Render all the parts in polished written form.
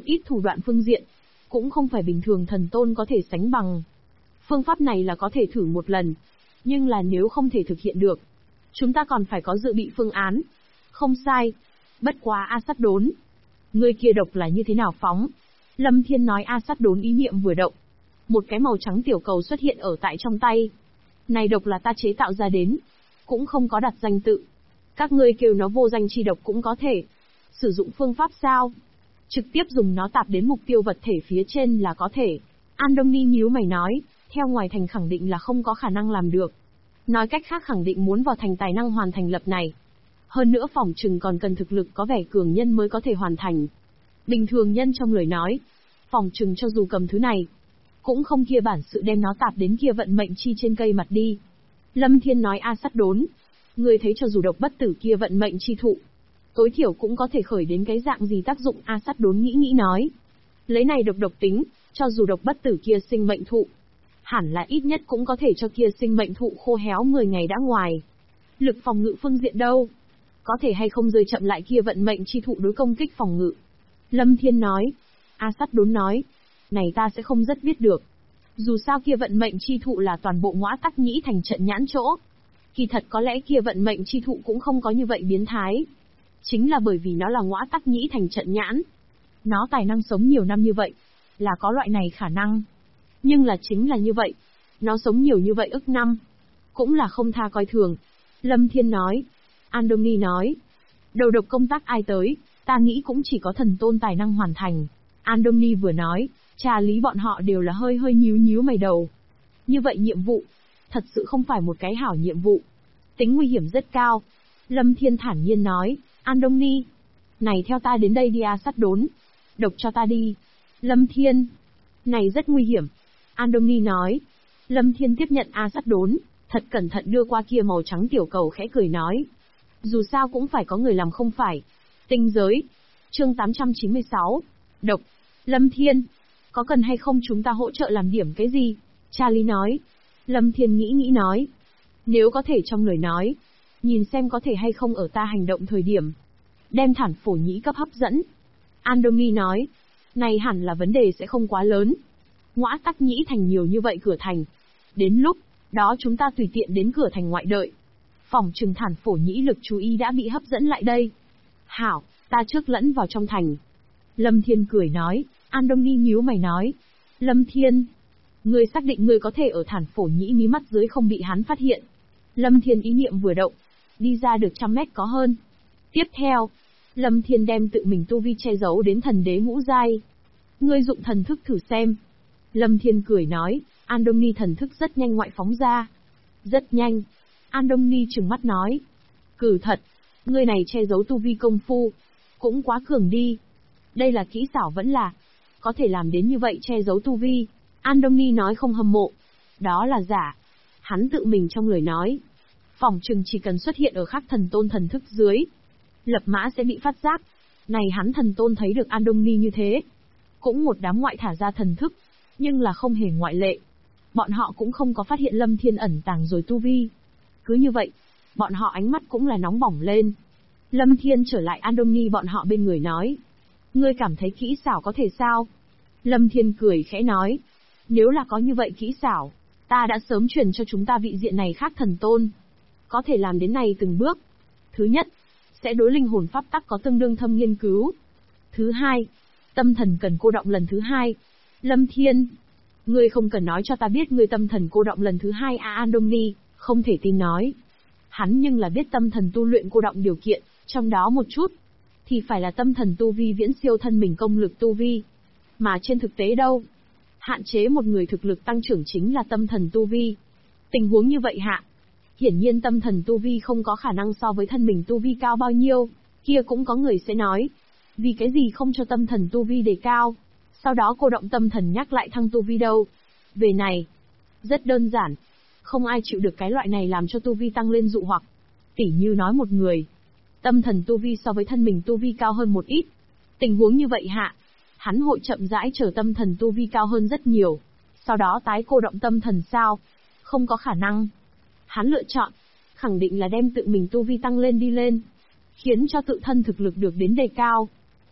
ít thủ đoạn phương diện, cũng không phải bình thường thần tôn có thể sánh bằng. Phương pháp này là có thể thử một lần, nhưng là nếu không thể thực hiện được, chúng ta còn phải có dự bị phương án. Không sai. Bất quá A Sắt Đốn, người kia độc là như thế nào phóng? Lâm Thiên nói. A Sắt Đốn ý niệm vừa động, một cái màu trắng tiểu cầu xuất hiện ở tại trong tay. Này độc là ta chế tạo ra đến, cũng không có đặt danh tự. Các ngươi kêu nó vô danh chi độc cũng có thể. Sử dụng phương pháp sao? Trực tiếp dùng nó tạp đến mục tiêu vật thể phía trên là có thể. Andoni nhíu mày nói, theo ngoài thành khẳng định là không có khả năng làm được. Nói cách khác khẳng định muốn vào thành tài năng hoàn thành lập này. Hơn nữa phỏng chừng còn cần thực lực có vẻ cường nhân mới có thể hoàn thành. Bình thường nhân trong lời nói, phỏng chừng cho dù cầm thứ này, cũng không kia bản sự đem nó tạp đến kia vận mệnh chi trên cây mặt đi. Lâm Thiên nói. A Sắt Đốn, ngươi thấy cho dù độc bất tử kia vận mệnh chi thụ, tối thiểu cũng có thể khởi đến cái dạng gì tác dụng? A Sắt Đốn nghĩ nói. Lấy này độc tính, cho dù độc bất tử kia sinh mệnh thụ, hẳn là ít nhất cũng có thể cho kia sinh mệnh thụ khô héo 10 ngày đã ngoài. Lực phòng ngự phương diện đâu? Có thể hay không rơi chậm lại kia vận mệnh chi thụ đối công kích phòng ngự? Lâm Thiên nói. A Sắt Đốn nói. Này ta sẽ không rất biết được. Dù sao kia vận mệnh chi thụ là toàn bộ Ngõa Tắc Nhĩ Thành trận nhãn chỗ. Kỳ thật có lẽ kia vận mệnh chi thụ cũng không có như vậy biến thái. Chính là bởi vì nó là Ngõa Tắc Nhĩ Thành trận nhãn. Nó tài năng sống nhiều năm như vậy, là có loại này khả năng. Nhưng là chính là như vậy, nó sống nhiều như vậy ức năm, cũng là không tha coi thường. Lâm Thiên nói. Andoni nói. Đầu độc công tác ai tới, ta nghĩ cũng chỉ có thần tôn tài năng hoàn thành. Andoni vừa nói, Trà Lý bọn họ đều là hơi nhíu mày đầu. Như vậy nhiệm vụ, thật sự không phải một cái hảo nhiệm vụ. Tính nguy hiểm rất cao. Lâm Thiên thản nhiên nói. Andoni, này theo ta đến đây đi. A Sắt Đốn, độc cho ta đi. Lâm Thiên, này rất nguy hiểm. Andoni nói. Lâm Thiên tiếp nhận A Sắt Đốn, thật cẩn thận đưa qua kia màu trắng tiểu cầu, khẽ cười nói. Dù sao cũng phải có người làm không phải. Tinh giới. Chương 896. Độc. Lâm Thiên, có cần hay không chúng ta hỗ trợ làm điểm cái gì? Charlie nói. Lâm Thiên nghĩ nói. Nếu có thể trong lời nói, nhìn xem có thể hay không ở ta hành động thời điểm, đem Thản Phổ Nhĩ cấp hấp dẫn. Andoni nói. Này hẳn là vấn đề sẽ không quá lớn. Ngõa Tắc Nhĩ Thành nhiều như vậy cửa thành. Đến lúc đó chúng ta tùy tiện đến cửa thành ngoại đợi. Phỏng chừng Thản Phổ Nhĩ lực chú ý đã bị hấp dẫn lại đây. Hảo, ta trước lẫn vào trong thành. Lâm Thiên cười nói. Andoni nhíu mày nói. Lâm Thiên, ngươi xác định ngươi có thể ở Thản Phổ Nhĩ mí mắt dưới không bị hắn phát hiện? Lâm Thiên ý niệm vừa động, đi ra được 100 mét có hơn. Tiếp theo, Lâm Thiên đem tự mình tu vi che giấu đến thần đế ngũ giai. Ngươi dụng thần thức thử xem. Lâm Thiên cười nói. Andoni thần thức rất nhanh ngoại phóng ra. Rất nhanh. Andoni trừng mắt nói. Cử thật, ngươi này che giấu tu vi công phu, cũng quá cường đi. Đây là kỹ xảo vẫn là, có thể làm đến như vậy che giấu tu vi. Andoni nói không hâm mộ. Đó là giả. Hắn tự mình trong lời nói. Phỏng chừng chỉ cần xuất hiện ở khắc thần tôn thần thức dưới, lập mã sẽ bị phát giác. Này hắn thần tôn thấy được Andoni như thế. Cũng một đám ngoại thả ra thần thức, nhưng là không hề ngoại lệ. Bọn họ cũng không có phát hiện Lâm Thiên ẩn tàng rồi tu vi. Cứ như vậy, bọn họ ánh mắt cũng là nóng bỏng lên. Lâm Thiên trở lại Andoni bọn họ bên người nói. Ngươi cảm thấy kỹ xảo có thể sao? Lâm Thiên cười khẽ nói. Nếu là có như vậy kỹ xảo, ta đã sớm truyền cho chúng ta vị diện này khác thần tôn. Có thể làm đến này từng bước. Thứ nhất, sẽ đối linh hồn pháp tắc có tương đương thâm nghiên cứu. Thứ hai, tâm thần cần cô động lần thứ hai. Lâm Thiên, ngươi không cần nói cho ta biết ngươi tâm thần cô động lần thứ hai. Andoni không thể tin nói. Hắn nhưng là biết tâm thần tu luyện cô động điều kiện, trong đó một chút thì phải là tâm thần tu vi viễn siêu thân mình công lực tu vi. Mà trên thực tế đâu? Hạn chế một người thực lực tăng trưởng chính là tâm thần tu vi. Tình huống như vậy hạ, hiển nhiên tâm thần tu vi không có khả năng so với thân mình tu vi cao bao nhiêu. Kia cũng có người sẽ nói, vì cái gì không cho tâm thần tu vi đề cao, sau đó cô động tâm thần nhắc lại thăng tu vi đâu? Về này, rất đơn giản, không ai chịu được cái loại này làm cho tu vi tăng lên dụ hoặc. Tỉ như nói một người, tâm thần tu vi so với thân mình tu vi cao hơn một ít. Tình huống như vậy hạ, hắn hội chậm rãi chờ tâm thần tu vi cao hơn rất nhiều, sau đó tái cô động tâm thần sao? Không có khả năng. Hắn lựa chọn, khẳng định là đem tự mình tu vi tăng lên đi lên, khiến cho tự thân thực lực được đến đề cao.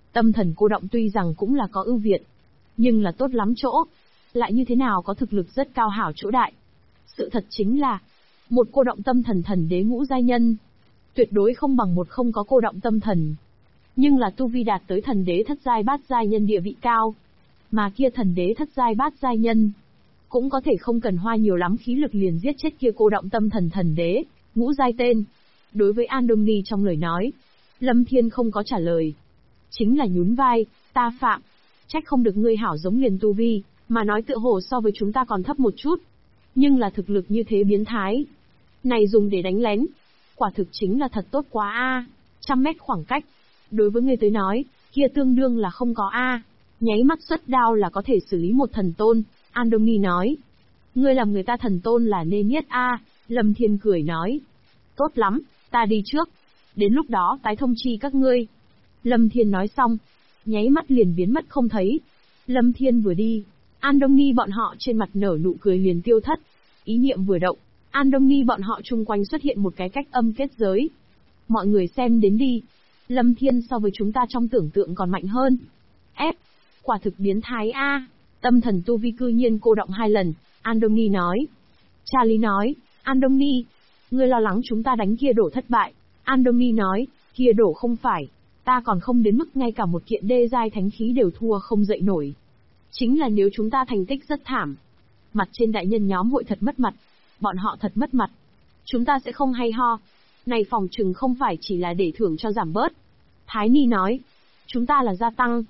Tâm thần cô động tuy rằng cũng là có ưu việt, nhưng là tốt lắm chỗ, lại như thế nào có thực lực rất cao hảo chỗ đại. Sự thật chính là, một cô động tâm thần thần đế ngũ giai nhân, tuyệt đối không bằng một không có cô động tâm thần. Nhưng là tu vi đạt tới thần đế thất giai bát giai nhân địa vị cao. Mà kia thần đế thất giai bát giai nhân, cũng có thể không cần hoa nhiều lắm khí lực liền giết chết kia cô động tâm thần thần đế, ngũ giai tên. Đối với An Đông Ni trong lời nói, Lâm Thiên không có trả lời. Chính là nhún vai, ta phạm. Trách không được ngươi hảo giống liền tu vi, mà nói tựa hồ so với chúng ta còn thấp một chút. Nhưng là thực lực như thế biến thái. Này dùng để đánh lén. Quả thực chính là thật tốt quá a. 100 mét khoảng cách. Đối với ngươi tới nói, kia tương đương là không có a. Nháy mắt xuất đao là có thể xử lý một thần tôn, An Đông Ni nói. Ngươi làm người ta thần tôn là nên nhất a. Lâm Thiên cười nói. Tốt lắm, ta đi trước. Đến lúc đó tái thông chi các ngươi. Lâm Thiên nói xong, nháy mắt liền biến mất không thấy. Lâm Thiên vừa đi, An Đông Ni bọn họ trên mặt nở nụ cười liền tiêu thất. Ý niệm vừa động, An Đông Ni bọn họ chung quanh xuất hiện một cái cách âm kết giới. Mọi người xem đến đi. Lâm Thiên so với chúng ta trong tưởng tượng còn mạnh hơn. Quả thực biến thái a. Tâm thần tu vi cư nhiên cô động 2 lần, An Đông Ni nói. Charlie nói, An Đông Ni, ngươi lo lắng chúng ta đánh kia đổ thất bại. An Đông Ni nói, kia đổ không phải, ta còn không đến mức ngay cả một kiện đê giai thánh khí đều thua không dậy nổi. Chính là nếu chúng ta thành tích rất thảm, mặt trên đại nhân nhóm hội thật mất mặt, bọn họ thật mất mặt. Chúng ta sẽ không hay ho. Này phòng trừng không phải chỉ là để thưởng cho giảm bớt. Thái Ni nói, chúng ta là gia tăng.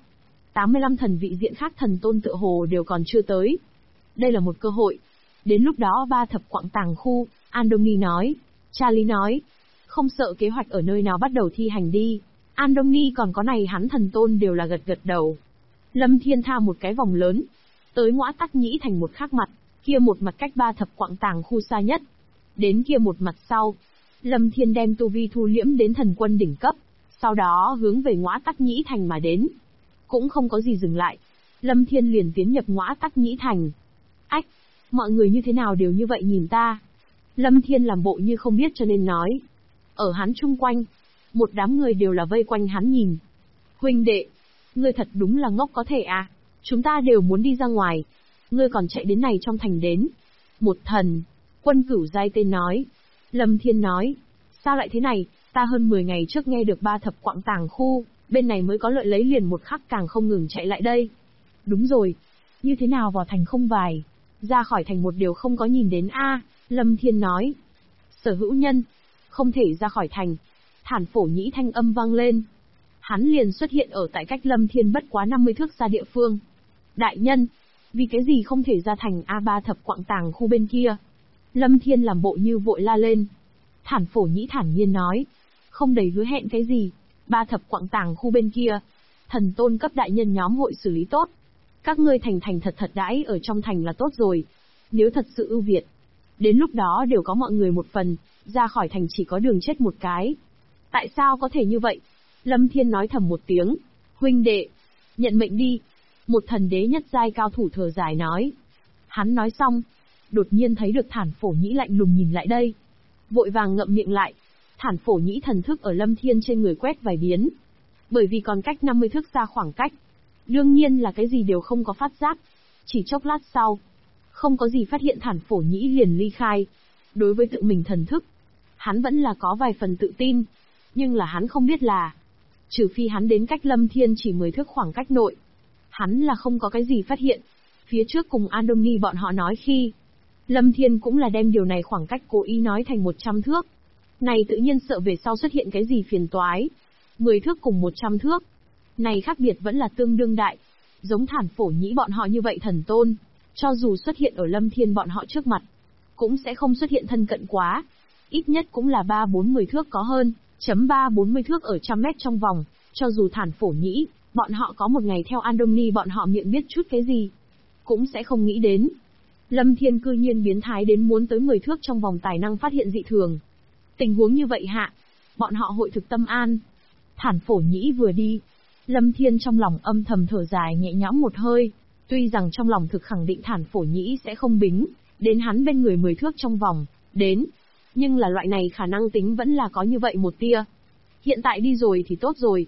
85 thần vị diện khác thần tôn tựa hồ đều còn chưa tới. Đây là một cơ hội. Đến lúc đó 3 thập quặng tàng khu, An Đông Ni nói. Charlie nói, không sợ kế hoạch ở nơi nào bắt đầu thi hành đi. An Đông Ni còn có này hắn thần tôn đều là gật gật đầu. Lâm Thiên tha một cái vòng lớn, tới Ngõa Tắc Nhĩ thành một khác mặt, kia một mặt cách 3 thập quặng tàng khu xa nhất. Đến kia một mặt sau, Lâm Thiên đem tu vi thu liễm đến thần quân đỉnh cấp, sau đó hướng về Ngõa Tắc Nhĩ thành mà đến. Cũng không có gì dừng lại, Lâm Thiên liền tiến nhập Ngõa Tắc Nhĩ thành. Ách, mọi người như thế nào đều như vậy nhìn ta? Lâm Thiên làm bộ như không biết cho nên nói. Ở hắn chung quanh, một đám người đều là vây quanh hắn nhìn. Huynh đệ, ngươi thật đúng là ngốc có thể à? Chúng ta đều muốn đi ra ngoài, ngươi còn chạy đến này trong thành đến. Một thần, quân cửu giai tên nói. Lâm Thiên nói, sao lại thế này, ta hơn 10 ngày trước nghe được 3 thập quặng tàng khu, bên này mới có lợi lấy liền một khắc càng không ngừng chạy lại đây. Đúng rồi, như thế nào vào thành không vài, ra khỏi thành một điều không có nhìn đến a. Lâm Thiên nói, sở hữu nhân, không thể ra khỏi thành. Thản Phổ Nhĩ thanh âm vang lên. Hắn liền xuất hiện ở tại cách Lâm Thiên bất quá 50 thước xa địa phương. Đại nhân, vì cái gì không thể ra thành A3 thập quặng tàng khu bên kia? Lâm Thiên làm bộ như vội la lên. Thản Phổ Nhĩ thản nhiên nói, không đầy hứa hẹn cái gì, 3 thập quặng tàng khu bên kia, thần tôn cấp đại nhân nhóm hội xử lý tốt. Các ngươi thành thật thật đãi ở trong thành là tốt rồi. Nếu thật sự ưu việt, đến lúc đó đều có mọi người một phần, ra khỏi thành chỉ có đường chết một cái. Tại sao có thể như vậy? Lâm Thiên nói thầm một tiếng. Huynh đệ, nhận mệnh đi. Một thần đế nhất giai cao thủ thở dài nói. Hắn nói xong, đột nhiên thấy được Thản Phổ Nhĩ lạnh lùng nhìn lại đây. Vội vàng ngậm miệng lại. Thản Phổ Nhĩ thần thức ở Lâm Thiên trên người quét vài biến. Bởi vì còn cách 50 thước xa khoảng cách, đương nhiên là cái gì đều không có phát giác. Chỉ chốc lát sau, không có gì phát hiện Thản Phổ Nhĩ liền ly khai. Đối với tự mình thần thức, hắn vẫn là có vài phần tự tin. Nhưng là hắn không biết là, trừ phi hắn đến cách Lâm Thiên chỉ 10 thước khoảng cách nội, hắn là không có cái gì phát hiện. Phía trước cùng An Đông Ni bọn họ nói khi, Lâm Thiên cũng là đem điều này khoảng cách cố ý nói thành 100 thước. Này tự nhiên sợ về sau xuất hiện cái gì phiền toái. 10 thước cùng 100 thước. Này khác biệt vẫn là tương đương đại. Giống Thản Phổ Nhĩ bọn họ như vậy thần tôn, cho dù xuất hiện ở Lâm Thiên bọn họ trước mặt, cũng sẽ không xuất hiện thân cận quá. Ít nhất cũng là 3-4-10 thước có hơn, chấm 3-40 thước ở 100 mét trong vòng, cho dù Thản Phổ Nhĩ, bọn họ có một ngày theo An Đông Ni bọn họ miệng biết chút cái gì, cũng sẽ không nghĩ đến. Lâm Thiên cư nhiên biến thái đến muốn tới 10 thước trong vòng tài năng phát hiện dị thường. Tình huống như vậy hạ, bọn họ hội thực tâm an. Thản Phổ Nhĩ vừa đi, Lâm Thiên trong lòng âm thầm thở dài nhẹ nhõm một hơi, tuy rằng trong lòng thực khẳng định Thản Phổ Nhĩ sẽ không bính đến hắn bên người 10 thước trong vòng, đến. Nhưng là loại này khả năng tính vẫn là có như vậy một tia. Hiện tại đi rồi thì tốt rồi.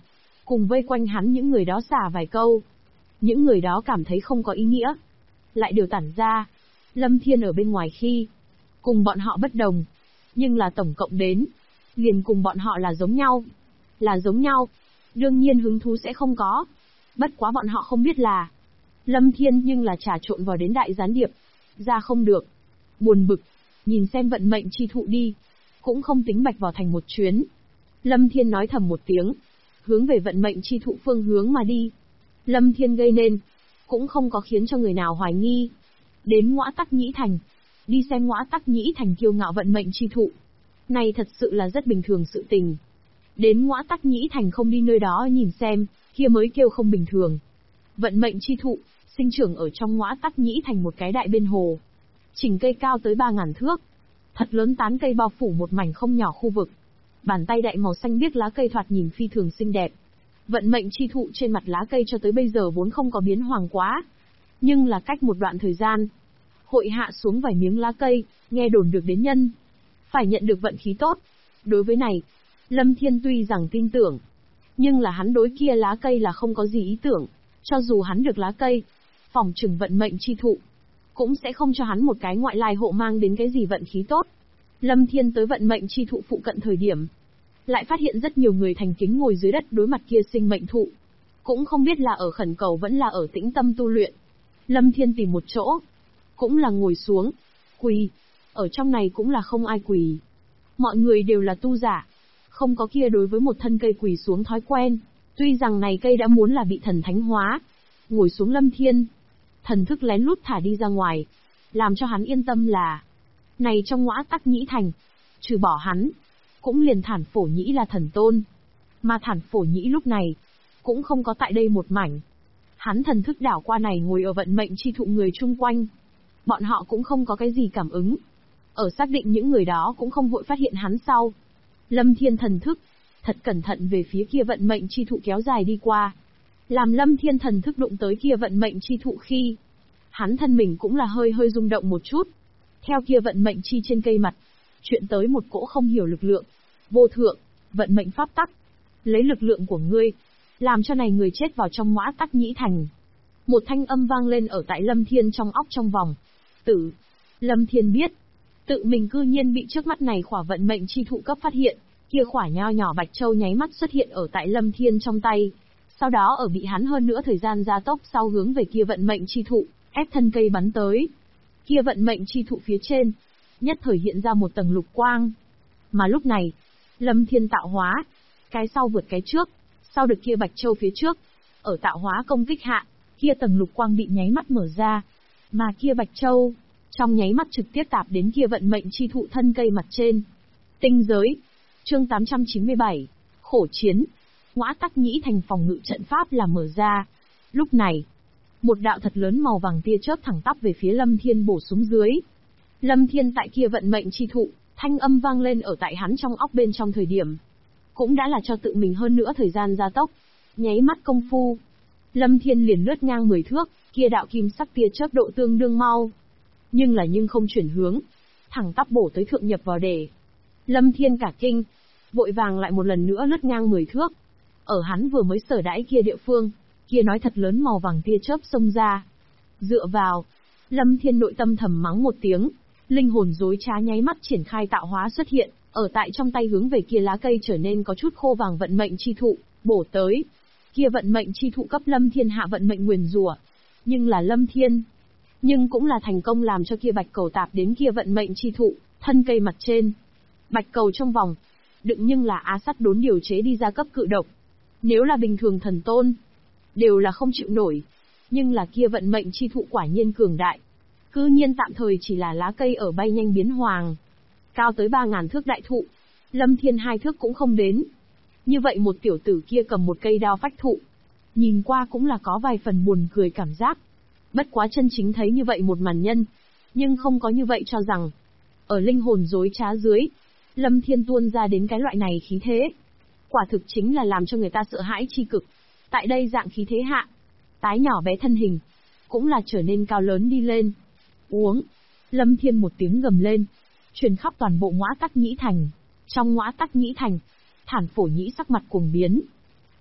cùng vây quanh hắn những người đó xả vài câu. Những người đó cảm thấy không có ý nghĩa, lại đều tản ra. Lâm Thiên ở bên ngoài khi cùng bọn họ bất đồng, nhưng là tổng cộng đến, liền cùng bọn họ là giống nhau. Là giống nhau, đương nhiên hứng thú sẽ không có. Bất quá bọn họ không biết là, Lâm Thiên nhưng là trà trộn vào đến đại gián điệp. Ra không được. Buồn bực, nhìn xem vận mệnh chi thụ đi. Cũng không tính bạch vào thành một chuyến. Lâm Thiên nói thầm một tiếng, hướng về vận mệnh chi thụ phương hướng mà đi. Lâm Thiên gây nên, cũng không có khiến cho người nào hoài nghi. Đến Ngõa Tắc Nhĩ Thành, đi xem Ngõa Tắc Nhĩ Thành kiêu ngạo vận mệnh chi thụ. Này thật sự là rất bình thường sự tình. Đến Ngõa Tắc Nhĩ Thành không đi nơi đó nhìn xem, kia mới kêu không bình thường. Vận mệnh chi thụ, sinh trưởng ở trong Ngõa Tắc Nhĩ Thành một cái đại bên hồ. Chỉnh cây cao tới 3.000 thước. Thật lớn tán cây bao phủ một mảnh không nhỏ khu vực. Bàn tay đại màu xanh biếc lá cây thoạt nhìn phi thường xinh đẹp. Vận mệnh chi thụ trên mặt lá cây cho tới bây giờ vốn không có biến hoàng quá. Nhưng là cách một đoạn thời gian, hội hạ xuống vài miếng lá cây, nghe đồn được đến nhân. Phải nhận được vận khí tốt. Đối với này, Lâm Thiên tuy rằng tin tưởng, nhưng là hắn đối kia lá cây là không có gì ý tưởng. Cho dù hắn được lá cây, phỏng chừng vận mệnh chi thụ, cũng sẽ không cho hắn một cái ngoại lai hộ mang đến cái gì vận khí tốt. Lâm Thiên tới vận mệnh chi thụ phụ cận thời điểm, lại phát hiện rất nhiều người thành kính ngồi dưới đất đối mặt kia sinh mệnh thụ. Cũng không biết là ở khẩn cầu vẫn là ở tĩnh tâm tu luyện. Lâm Thiên tìm một chỗ, cũng là ngồi xuống, quỳ. Ở trong này cũng là không ai quỳ. Mọi người đều là tu giả, không có kia đối với một thân cây quỳ xuống thói quen. Tuy rằng này cây đã muốn là bị thần thánh hóa. Ngồi xuống Lâm Thiên, thần thức lén lút thả đi ra ngoài, làm cho hắn yên tâm là, này trong Ngõa Tắc Nhĩ Thành, trừ bỏ hắn, cũng liền Thản Phổ Nhĩ là thần tôn. Mà Thản Phổ Nhĩ lúc này, cũng không có tại đây một mảnh. Hắn thần thức đảo qua này ngồi ở vận mệnh chi thụ người chung quanh. Bọn họ cũng không có cái gì cảm ứng. Ở xác định những người đó cũng không vội phát hiện hắn sau. Lâm Thiên thần thức, thật cẩn thận về phía kia vận mệnh chi thụ kéo dài đi qua. Làm Lâm Thiên thần thức đụng tới kia vận mệnh chi thụ khi, hắn thân mình cũng là hơi hơi rung động một chút. Theo kia vận mệnh chi trên cây mặt, chuyện tới một cỗ không hiểu lực lượng. Vô thượng, vận mệnh pháp tắc. Lấy lực lượng của ngươi, làm cho này người chết vào trong Ngõa Tắc Nhĩ Thành. Một thanh âm vang lên ở tại Lâm Thiên trong óc trong vòng. Tử. Lâm Thiên biết, tự mình cư nhiên bị trước mắt này khỏa vận mệnh chi thụ cấp phát hiện. Kia khỏa nho nhỏ bạch châu nháy mắt xuất hiện ở tại Lâm Thiên trong tay. Sau đó ở bị hắn hơn nữa thời gian gia tốc sau hướng về kia vận mệnh chi thụ, ép thân cây bắn tới. Kia vận mệnh chi thụ phía trên, nhất thời hiện ra một tầng lục quang. Mà lúc này, Lâm Thiên tạo hóa, cái sau vượt cái trước, sau được kia bạch châu phía trước. Ở tạo hóa công kích hạ, kia tầng lục quang bị nháy mắt mở ra. Mà kia bạch châu, trong nháy mắt trực tiếp tạp đến kia vận mệnh chi thụ thân cây mặt trên. Tinh giới. Chương 897. Khổ chiến. Ngõa Tắc Nhĩ Thành phòng ngự trận pháp là mở ra. Lúc này, một đạo thật lớn màu vàng tia chớp thẳng tắp về phía Lâm Thiên bổ xuống dưới. Lâm Thiên tại kia vận mệnh chi thụ, thanh âm vang lên ở tại hắn trong óc bên trong thời điểm. Cũng đã là cho tự mình hơn nữa thời gian gia tốc. Nháy mắt công phu, Lâm Thiên liền lướt ngang 10 thước, kia đạo kim sắc tia chớp độ tương đương mau. Nhưng không chuyển hướng, thẳng tắp bổ tới thượng nhập vào đề. Lâm Thiên cả kinh, vội vàng lại một lần nữa lướt ngang 10 thước. Ở hắn vừa mới sở đãi kia địa phương, kia nói thật lớn màu vàng tia chớp xông ra. Dựa vào, Lâm Thiên nội tâm thầm mắng một tiếng, linh hồn dối trá nháy mắt triển khai tạo hóa xuất hiện, ở tại trong tay hướng về kia lá cây trở nên có chút khô vàng vận mệnh chi thụ, bổ tới. Kia vận mệnh chi thụ cấp Lâm Thiên hạ vận mệnh nguyền rủa, nhưng là Lâm Thiên, nhưng cũng là thành công làm cho kia bạch cầu tạp đến kia vận mệnh chi thụ, thân cây mặt trên. Bạch cầu trong vòng, đựng nhưng là á sắt đốn điều chế đi ra cấp cự độc. Nếu là bình thường thần tôn, đều là không chịu nổi. Nhưng là kia vận mệnh chi thụ quả nhiên cường đại. Cư nhiên tạm thời chỉ là lá cây ở bay nhanh biến hoàng. Cao tới 3.000 thước đại thụ, Lâm Thiên 2 thước cũng không đến. Như vậy một tiểu tử kia cầm một cây đao phách thụ. Nhìn qua cũng là có vài phần buồn cười cảm giác. Bất quá chân chính thấy như vậy một màn nhân, nhưng không có như vậy cho rằng. Ở linh hồn dối trá dưới, Lâm Thiên tuôn ra đến cái loại này khí thế. Quả thực chính là làm cho người ta sợ hãi chi cực. Tại đây dạng khí thế hạ, tái nhỏ bé thân hình, cũng là trở nên cao lớn đi lên. Uống. Lâm Thiên một tiếng gầm lên, truyền khắp toàn bộ Ngõa Tắc Nhĩ Thành. Trong Ngõa Tắc Nhĩ Thành, Thản Phổ Nhĩ sắc mặt cuồng biến.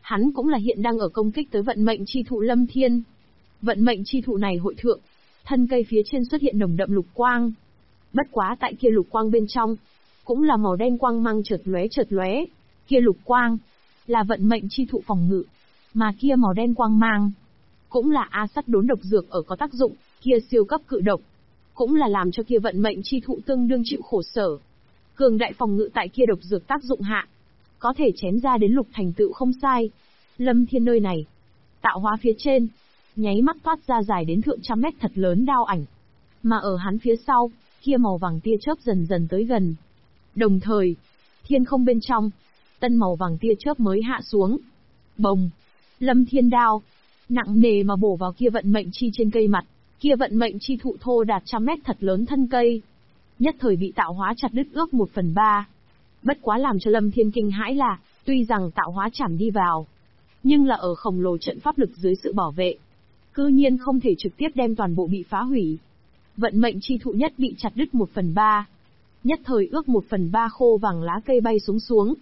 Hắn cũng là hiện đang ở công kích tới vận mệnh chi thụ Lâm Thiên. Vận mệnh chi thụ này hội thượng, thân cây phía trên xuất hiện nồng đậm lục quang. Bất quá tại kia lục quang bên trong, cũng là màu đen quang mang chợt lóe. Kia lục quang là vận mệnh chi thụ phòng ngự, mà kia màu đen quang mang cũng là A Sắt Đốn độc dược ở có tác dụng, kia siêu cấp cự độc cũng là làm cho kia vận mệnh chi thụ tương đương chịu khổ sở. Cường đại phòng ngự tại kia độc dược tác dụng hạ, có thể chém ra đến lục thành tựu không sai. Lâm Thiên nơi này, tạo hóa phía trên, nháy mắt toát ra dài đến thượng trăm mét thật lớn đao ảnh. Mà ở hắn phía sau, kia màu vàng tia chớp dần dần tới gần. Đồng thời, thiên không bên trong, tân màu vàng tia chớp mới hạ xuống. Bồng! Lâm Thiên đao, nặng nề mà bổ vào kia vận mệnh chi trên cây mặt, kia vận mệnh chi thụ thô đạt trăm mét thật lớn thân cây. Nhất thời bị tạo hóa chặt đứt ước 1/3. Bất quá làm cho Lâm Thiên kinh hãi là, tuy rằng tạo hóa chảm đi vào, nhưng là ở khổng lồ trận pháp lực dưới sự bảo vệ, cư nhiên không thể trực tiếp đem toàn bộ bị phá hủy. Vận mệnh chi thụ nhất bị chặt đứt 1/3. Nhất thời ước 1/3 khô vàng lá cây bay xuống.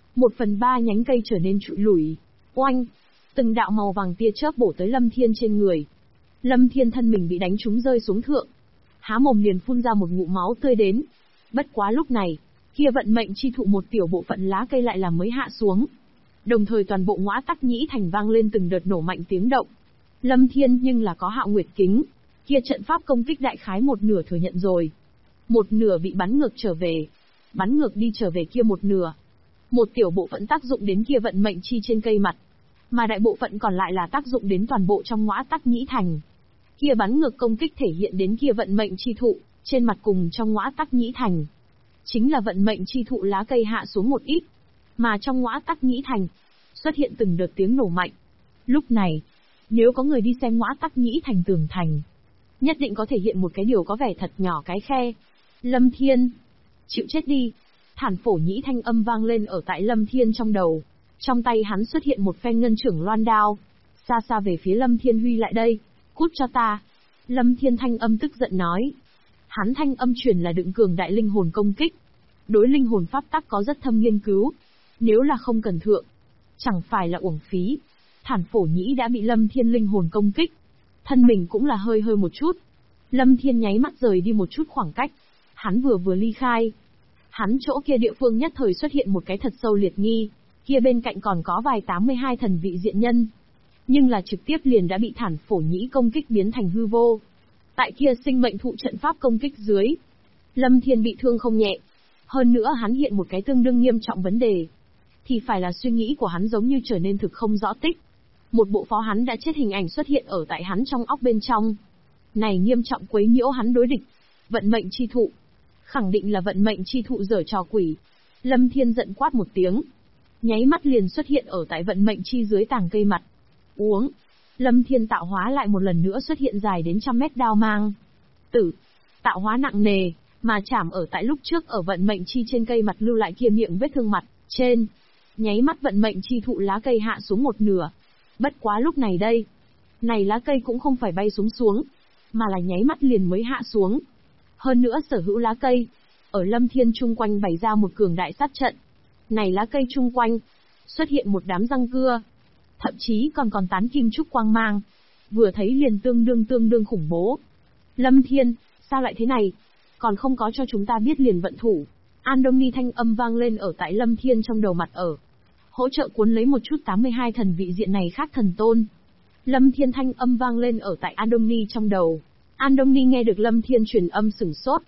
1/3 nhánh cây trở nên trụi lủi. Oanh! Từng đạo màu vàng tia chớp bổ tới Lâm Thiên trên người. Lâm Thiên thân mình bị đánh trúng rơi xuống thượng. Há mồm liền phun ra một ngụm máu tươi đến. Bất quá lúc này, kia vận mệnh chi thụ một tiểu bộ phận lá cây lại là mới hạ xuống. Đồng thời toàn bộ Ngõa Tắc Nhĩ Thành vang lên từng đợt nổ mạnh tiếng động. Lâm Thiên nhưng là có Hạo Nguyệt Kính, kia trận pháp công kích đại khái một nửa thừa nhận rồi. Một nửa bị bắn ngược trở về. Bắn ngược đi trở về kia một nửa. Một tiểu bộ phận tác dụng đến kia vận mệnh chi trên cây mặt. Mà đại bộ phận còn lại là tác dụng đến toàn bộ trong Ngõa Tắc Nhĩ Thành. Kia bắn ngược công kích thể hiện đến kia vận mệnh chi thụ, trên mặt cùng trong Ngõa Tắc Nhĩ Thành. Chính là vận mệnh chi thụ lá cây hạ xuống một ít. Mà trong Ngõa Tắc Nhĩ Thành, xuất hiện từng đợt tiếng nổ mạnh. Lúc này, nếu có người đi xem Ngõa Tắc Nhĩ Thành tường thành, nhất định có thể hiện một cái điều có vẻ thật nhỏ cái khe. Lâm Thiên! Chịu chết đi! Thản Phổ Nhĩ thanh âm vang lên ở tại Lâm Thiên trong đầu. Trong tay hắn xuất hiện một phen ngân trưởng loan đao. Xa xa về phía Lâm Thiên huy lại đây. Cút cho ta! Lâm Thiên thanh âm tức giận nói. Hắn thanh âm truyền là đựng cường đại linh hồn công kích. Đối linh hồn pháp tắc có rất thâm nghiên cứu. Nếu là không cần thượng, chẳng phải là uổng phí. Thản Phổ Nhĩ đã bị Lâm Thiên linh hồn công kích. Thân mình cũng là hơi một chút. Lâm Thiên nháy mắt rời đi một chút khoảng cách. Hắn vừa ly khai. Hắn chỗ kia địa phương nhất thời xuất hiện một cái thật sâu liệt nghi. Kia bên cạnh còn có vài 82 thần vị diện nhân. Nhưng là trực tiếp liền đã bị Thản Phổ Nhĩ công kích biến thành hư vô. Tại kia sinh mệnh thụ trận pháp công kích dưới, Lâm Thiên bị thương không nhẹ. Hơn nữa hắn hiện một cái tương đương nghiêm trọng vấn đề. Thì phải là suy nghĩ của hắn giống như trở nên thực không rõ tích. Một bộ phó hắn đã chết hình ảnh xuất hiện ở tại hắn trong óc bên trong. Này nghiêm trọng quấy nhiễu hắn đối địch. Vận mệnh chi thụ. Khẳng định là vận mệnh chi thụ giở trò quỷ. Lâm Thiên giận quát một tiếng. Nháy mắt liền xuất hiện ở tại vận mệnh chi dưới tàng cây mặt. Uống. Lâm Thiên tạo hóa lại một lần nữa xuất hiện dài đến trăm mét đao mang. Tử. Tạo hóa nặng nề, mà chảm ở tại lúc trước ở vận mệnh chi trên cây mặt lưu lại kia miệng vết thương mặt, trên. Nháy mắt vận mệnh chi thụ lá cây hạ xuống một nửa. Bất quá lúc này đây. Này lá cây cũng không phải bay xuống, mà là nháy mắt liền mới hạ xuống. Hơn nữa sở hữu lá cây, ở Lâm Thiên chung quanh bày ra một cường đại sát trận. Này lá cây chung quanh, xuất hiện một đám răng cưa. Thậm chí còn tán kim trúc quang mang. Vừa thấy liền tương đương khủng bố. Lâm Thiên, sao lại thế này? Còn không có cho chúng ta biết liền vận thủ. Andoni thanh âm vang lên ở tại Lâm Thiên trong đầu mặt ở. Hỗ trợ cuốn lấy một chút 82 thần vị diện này khác thần tôn. Lâm Thiên thanh âm vang lên ở tại Andoni trong đầu. Andoni nghe được Lâm Thiên truyền âm sửng sốt.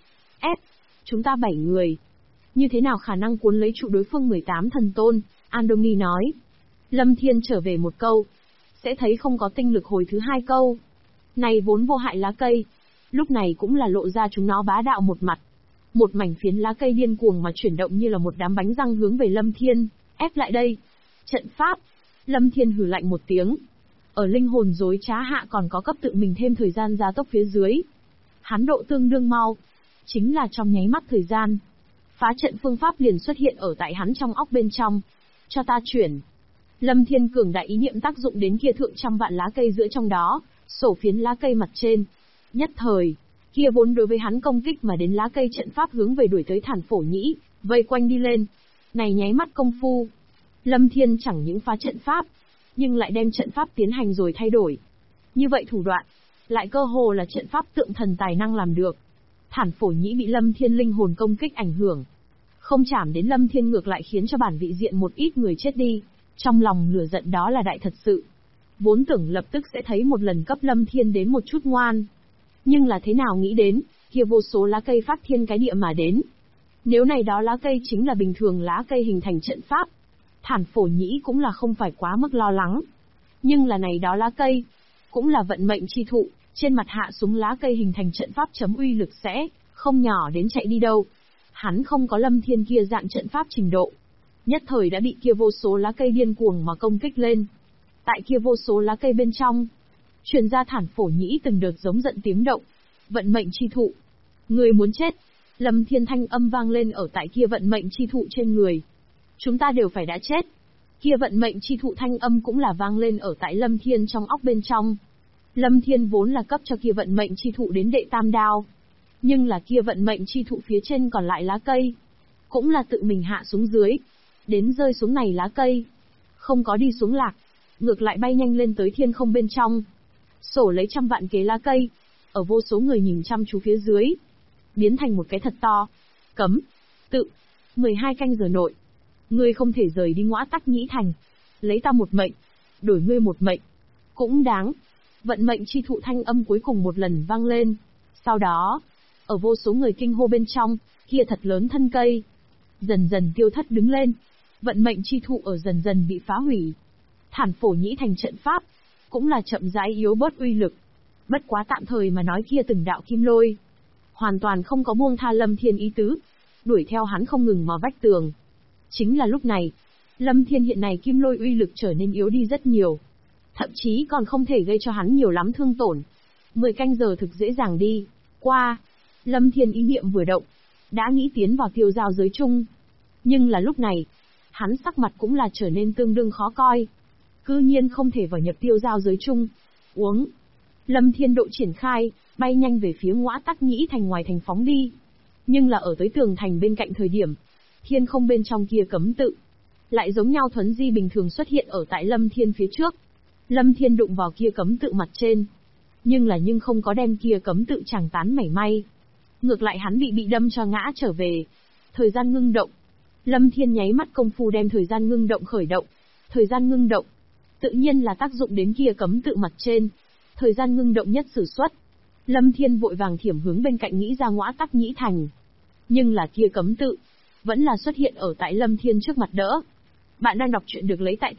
Chúng ta 7 người. Như thế nào khả năng cuốn lấy trụ đối phương 18 thần tôn? Andoni nói. Lâm Thiên trở về một câu. Sẽ thấy không có tinh lực hồi thứ 2 câu. Này vốn vô hại lá cây. Lúc này cũng là lộ ra chúng nó bá đạo một mặt. Một mảnh phiến lá cây điên cuồng mà chuyển động như là một đám bánh răng hướng về Lâm Thiên. Ép lại đây. Trận pháp. Lâm Thiên hừ lạnh một tiếng. Ở linh hồn dối trá hạ còn có cấp tự mình thêm thời gian gia tốc phía dưới. Hắn độ tương đương mau. Chính là trong nháy mắt thời gian. Phá trận phương pháp liền xuất hiện ở tại hắn trong óc bên trong. Cho ta chuyển. Lâm Thiên cường đại ý niệm tác dụng đến kia thượng trăm vạn lá cây giữa trong đó, sổ phiến lá cây mặt trên. Nhất thời, kia vốn đối với hắn công kích mà đến lá cây trận pháp hướng về đuổi tới Thản Phổ Nhĩ, vây quanh đi lên. Này nháy mắt công phu. Lâm Thiên chẳng những phá trận pháp, nhưng lại đem trận pháp tiến hành rồi thay đổi. Như vậy thủ đoạn, lại cơ hồ là trận pháp tượng thần tài năng làm được. Thản Phổ Nhĩ bị Lâm Thiên linh hồn công kích ảnh hưởng, không chạm đến Lâm Thiên ngược lại khiến cho bản vị diện một ít người chết đi. Trong lòng lửa giận đó là đại thật sự. Vốn tưởng lập tức sẽ thấy một lần cấp Lâm Thiên đến một chút ngoan. Nhưng là thế nào nghĩ đến, kia vô số lá cây phát thiên cái địa mà đến. Nếu này đó lá cây chính là bình thường lá cây hình thành trận pháp, Thản Phổ Nhĩ cũng là không phải quá mức lo lắng. Nhưng là này đó lá cây, cũng là vận mệnh chi thụ, trên mặt hạ xuống lá cây hình thành trận pháp chấm uy lực sẽ không nhỏ đến chạy đi đâu. Hắn không có Lâm Thiên kia dạng trận pháp trình độ, nhất thời đã bị kia vô số lá cây điên cuồng mà công kích lên. Tại kia vô số lá cây bên trong, truyền ra Thản Phổ Nhĩ từng đợt giống giận tiếng động. Vận mệnh chi thụ, người muốn chết. Lâm Thiên thanh âm vang lên ở tại kia vận mệnh chi thụ trên người. Chúng ta đều phải đã chết. Kia vận mệnh chi thụ thanh âm cũng là vang lên ở tại Lâm Thiên trong óc bên trong. Lâm Thiên vốn là cấp cho kia vận mệnh chi thụ đến đệ tam đao. Nhưng là kia vận mệnh chi thụ phía trên còn lại lá cây, cũng là tự mình hạ xuống dưới. Đến rơi xuống này lá cây, không có đi xuống lạc, ngược lại bay nhanh lên tới thiên không bên trong. Sổ lấy trăm vạn kế lá cây, ở vô số người nhìn chăm chú phía dưới, biến thành một cái thật to. Cấm, tự, 12 canh giờ nội. Ngươi không thể rời đi Ngõa Tắc Nhĩ Thành. Lấy ta một mệnh, đổi ngươi một mệnh. Cũng đáng. Vận mệnh chi thụ thanh âm cuối cùng một lần vang lên. Sau đó, ở vô số người kinh hô bên trong, kia thật lớn thân cây dần dần tiêu thất đứng lên. Vận mệnh chi thụ ở dần dần bị phá hủy. Thản Phổ Nhĩ thành trận pháp, cũng là chậm rãi yếu bớt uy lực. Bất quá tạm thời mà nói kia từng đạo kim lôi, hoàn toàn không có buông tha Lâm Thiên ý tứ, đuổi theo hắn không ngừng mà vách tường. Chính là lúc này, Lâm Thiên hiện này kim lôi uy lực trở nên yếu đi rất nhiều. Thậm chí còn không thể gây cho hắn nhiều lắm thương tổn. 10 canh giờ thực dễ dàng đi qua. Lâm Thiên ý niệm vừa động, đã nghĩ tiến vào tiêu giao giới chung. Nhưng là lúc này, hắn sắc mặt cũng là trở nên tương đương khó coi. Cư nhiên không thể vào nhập tiêu giao giới chung. Uống. Lâm Thiên độ triển khai, bay nhanh về phía Ngõa Tắc Nhĩ Thành ngoài thành phóng đi. Nhưng là ở tới tường thành bên cạnh thời điểm, thiên không bên trong kia cấm tự, lại giống nhau thuấn di bình thường xuất hiện ở tại Lâm Thiên phía trước. Lâm Thiên đụng vào kia cấm tự mặt trên. Nhưng không có đem kia cấm tự chàng tán mảy may. Ngược lại hắn bị đâm cho ngã trở về. Thời gian ngưng động. Lâm Thiên nháy mắt công phu đem thời gian ngưng động khởi động. Thời gian ngưng động, tự nhiên là tác dụng đến kia cấm tự mặt trên. Thời gian ngưng động nhất sử xuất. Lâm Thiên vội vàng thiểm hướng bên cạnh nghĩ ra Ngõa Tắc Nhĩ Thành. Nhưng là kia cấm tự, vẫn là xuất hiện ở tại Lâm Thiên trước mặt đỡ. Bạn đang đọc truyện được lấy tại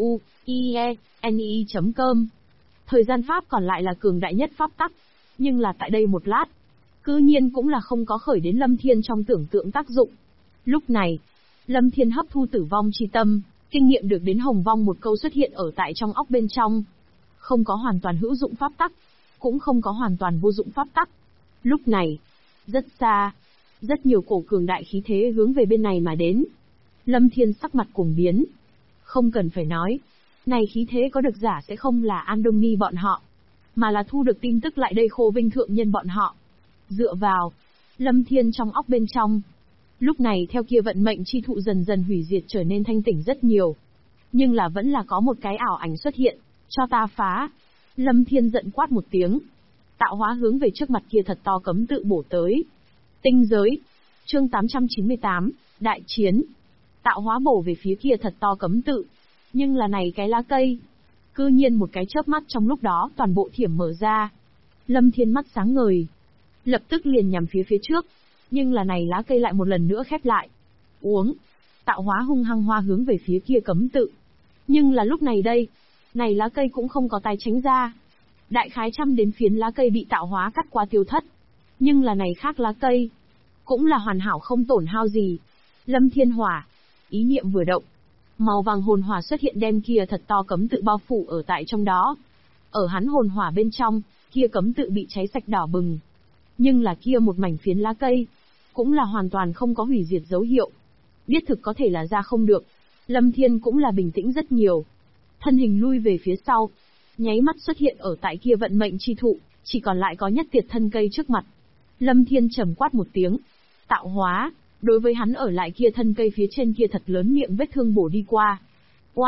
tzuieni.com. Thời gian pháp còn lại là cường đại nhất pháp tắc. Nhưng là tại đây một lát, cư nhiên cũng là không có khởi đến Lâm Thiên trong tưởng tượng tác dụng. Lúc này, Lâm Thiên hấp thu tử vong chi tâm, kinh nghiệm được đến hồng vong một câu xuất hiện ở tại trong óc bên trong. Không có hoàn toàn hữu dụng pháp tắc, cũng không có hoàn toàn vô dụng pháp tắc. Lúc này, rất xa, rất nhiều cổ cường đại khí thế hướng về bên này mà đến. Lâm Thiên sắc mặt cuồng biến. Không cần phải nói, này khí thế có được giả sẽ không là An Đông Ni bọn họ, mà là thu được tin tức lại đây Khô Vinh thượng nhân bọn họ. Dựa vào, Lâm Thiên trong óc bên trong. Lúc này theo kia vận mệnh chi thụ dần dần hủy diệt trở nên thanh tỉnh rất nhiều. Nhưng là vẫn là có một cái ảo ảnh xuất hiện, cho ta phá. Lâm Thiên giận quát một tiếng. Tạo hóa hướng về trước mặt kia thật to cấm tự bổ tới. Tinh giới. Chương 898, Đại chiến. Tạo hóa bổ về phía kia thật to cấm tự. Nhưng là này cái lá cây, cư nhiên một cái chớp mắt trong lúc đó toàn bộ thiểm mở ra. Lâm Thiên mắt sáng ngời, lập tức liền nhằm phía trước. Nhưng là này lá cây lại một lần nữa khép lại. Uống. Tạo hóa hung hăng hoa hướng về phía kia cấm tự. Nhưng là lúc này đây, này lá cây cũng không có tay tránh ra. Đại khái trăm đến phiến lá cây bị tạo hóa cắt qua tiêu thất. Nhưng là này khác lá cây, cũng là hoàn hảo không tổn hao gì. Lâm Thiên hỏa, ý niệm vừa động, màu vàng hồn hỏa xuất hiện đem kia thật to cấm tự bao phủ ở tại trong đó. Ở hắn hồn hỏa bên trong, kia cấm tự bị cháy sạch đỏ bừng. Nhưng là kia một mảnh phiến lá cây, cũng là hoàn toàn không có hủy diệt dấu hiệu. Biết thực có thể là ra không được. Lâm Thiên cũng là bình tĩnh rất nhiều. Thân hình lui về phía sau, nháy mắt xuất hiện ở tại kia vận mệnh chi thụ, chỉ còn lại có nhất tiệt thân cây trước mặt. Lâm Thiên trầm quát một tiếng. Tạo hóa, đối với hắn ở lại kia thân cây phía trên kia thật lớn miệng vết thương bổ đi qua. Oanh,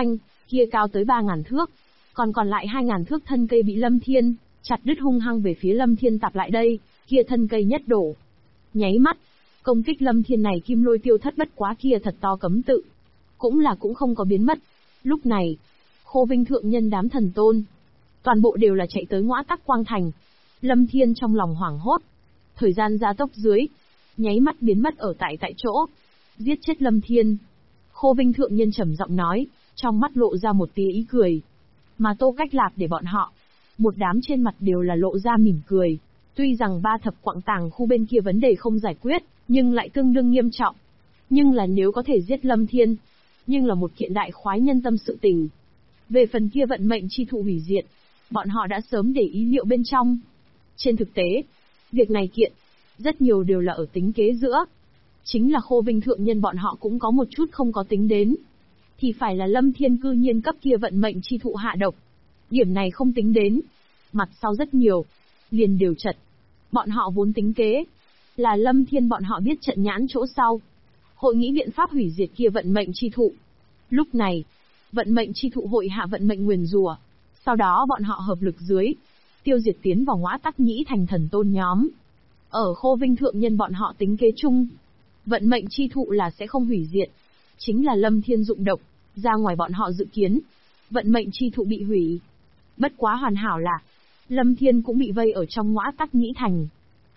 kia cao tới 3.000 thước, còn lại 2.000 thước thân cây bị Lâm Thiên chặt đứt hung hăng về phía Lâm Thiên tạp lại đây, kia thân cây nhất đổ. Nháy mắt, công kích Lâm Thiên này kim lôi tiêu thất bất quá kia thật to cấm tự, cũng không có biến mất. Lúc này, Khô Vinh thượng nhân đám thần tôn, toàn bộ đều là chạy tới Ngõa Tắc Quang Thành. Lâm Thiên trong lòng hoảng hốt, thời gian gia tốc dưới, nháy mắt biến mất ở tại chỗ. Giết chết Lâm Thiên. Khô Vinh thượng nhân trầm giọng nói, trong mắt lộ ra một tia ý cười. Mà Tô Cách Lạp để bọn họ, một đám trên mặt đều là lộ ra mỉm cười. Tuy rằng 3 thập quặng tàng khu bên kia vấn đề không giải quyết, nhưng lại tương đương nghiêm trọng. Nhưng là nếu có thể giết Lâm Thiên, nhưng là một kiện đại khoái nhân tâm sự tình. Về phần kia vận mệnh chi thụ hủy diệt, bọn họ đã sớm để ý liệu bên trong. Trên thực tế, việc này kiện, rất nhiều đều là ở tính kế giữa. Chính là Khô Vinh thượng nhân bọn họ cũng có một chút không có tính đến. Thì phải là Lâm Thiên cư nhiên cấp kia vận mệnh chi thụ hạ độc. Điểm này không tính đến. Mặt sau rất nhiều, liền đều chật. Bọn họ vốn tính kế, là Lâm Thiên bọn họ biết trận nhãn chỗ sau. Hội nghĩ biện pháp hủy diệt kia vận mệnh chi thụ. Lúc này, vận mệnh chi thụ hội hạ vận mệnh nguyền rủa. Sau đó bọn họ hợp lực dưới, tiêu diệt tiến vào Ngõa Tắc Nhĩ Thành thần tôn nhóm. Ở Khô Vinh thượng nhân bọn họ tính kế chung, vận mệnh chi thụ là sẽ không hủy diệt. Chính là Lâm Thiên dụng độc, ra ngoài bọn họ dự kiến, vận mệnh chi thụ bị hủy. Bất quá hoàn hảo là, Lâm Thiên cũng bị vây ở trong Ngõa Tắc Nhĩ Thành.